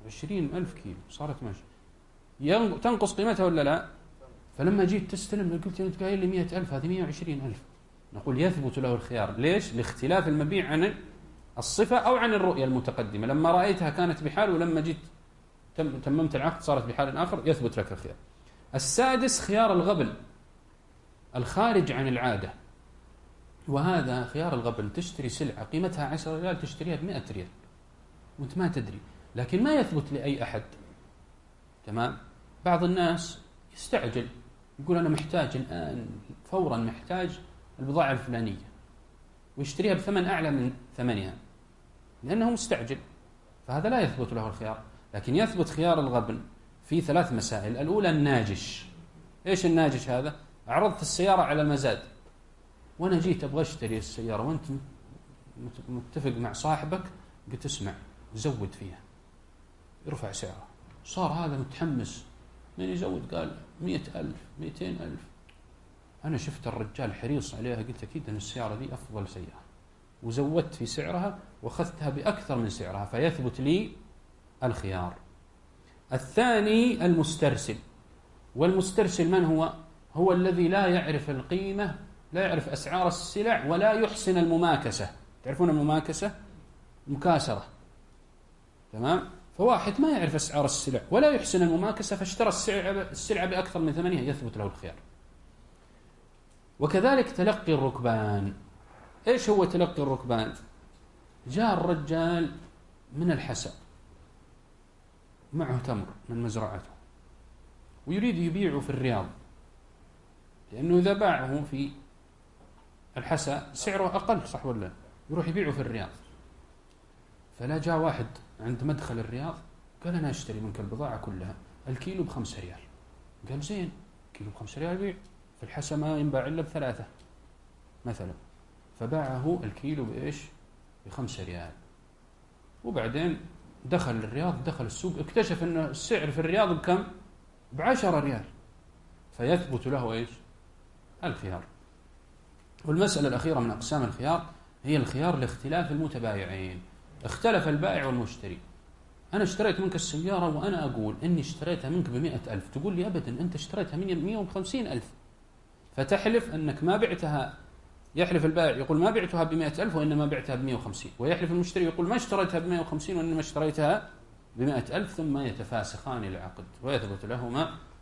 عشرين ألف كيلو صارت ماشي، تنقص قيمتها ولا لا؟ فلما جيت تستلم قلت أنت قايل لي مئة ألف، هذه مئة وعشرين ألف. نقول يثبت له الخيار. ليش؟ لاختلاف المبيع عن الصفة أو عن الرؤية المتقدمة. لما رأيتها كانت بحال، ولما جيت تم تممت العقد صارت بحال آخر، يثبت لك الخيار. السادس خيار الغبن، الخارج عن العادة. وهذا خيار الغبن، تشتري سلعة قيمتها عشرة ريال تشتريها بمئة ريال وانت ما تدري، لكن ما يثبت لأي أحد. تمام؟ بعض الناس يستعجل يقول أنا محتاج الآن فورا، محتاج البضاعة الفلانية، ويشتريها بثمن أعلى من ثمنها لأنه مستعجل، فهذا لا يثبت له الخيار. لكن يثبت خيار الغبن في ثلاث مسائل. الأولى الناجش. إيش الناجش هذا؟ عرضت السيارة على المزاد وأنا جيت أبغى أشتري السيارة، وأنت متفق مع صاحبك قلت اسمع زود فيها، يرفع سعرها. صار هذا متحمس، من يزود؟ قال مئة ألف، مئتين ألف. أنا شفت الرجال حريص عليها، قلت أكيد أن السيارة دي أفضل سيارة، وزودت في سعرها وأخذتها بأكثر من سعرها، فيثبت لي الخيار. الثاني المسترسل. والمسترسل من هو؟ هو الذي لا يعرف القيمة، لا يعرف أسعار السلع، ولا يحسن المماكسة. تعرفون المماكسة؟ مكاسرة. تمام؟ فواحد ما يعرف أسعار السلع ولا يحسن المماكسة، فاشترى السلعة بأكثر من ثمنها، يثبت له الخيار. وكذلك تلقي الركبان. إيش هو تلقي الركبان؟ جاء الرجال من الحسا معه تمر من مزرعته ويريد يبيعه في الرياض، لأنه إذا باعه في الحسا سعره أقل، صح ولا؟ يروح يبيعه في الرياض. فلا جاء واحد عند مدخل الرياض قال أنا أشتري منك البضاعة كلها، الكيلو بخمسة ريال. قال زين، كيلو بخمسة ريال بيع، في الحسا ما ينباع إلا بثلاثة مثلا. فباعه الكيلو بإيش؟ بخمسة ريال. وبعدين دخل الرياض، دخل السوق، اكتشف أن السعر في الرياض بكم؟ بعشرة ريال. فيثبت له إيش؟ الخيار. والمسألة الأخيرة من أقسام الخيار هي الخيار لاختلاف المتبايعين. اختلف البائع والمشتري. أنا اشتريت منك السيارة وأنا أقول إني اشتريتها منك بمئة ألف، تقول لي أبدا أنت اشتريتها مني بمئة وخمسين ألف، فتحلف أنك ما بعتها. يحلف البائع يقول ما بعتها بمئة ألف وإنما بعتها بمئة وخمسين، ويحلف المشتري يقول ما اشتريتها بمئة وخمسين وإنما اشتريتها بمئة ألف، ثم يتفاسخان العقد ويثبت لهما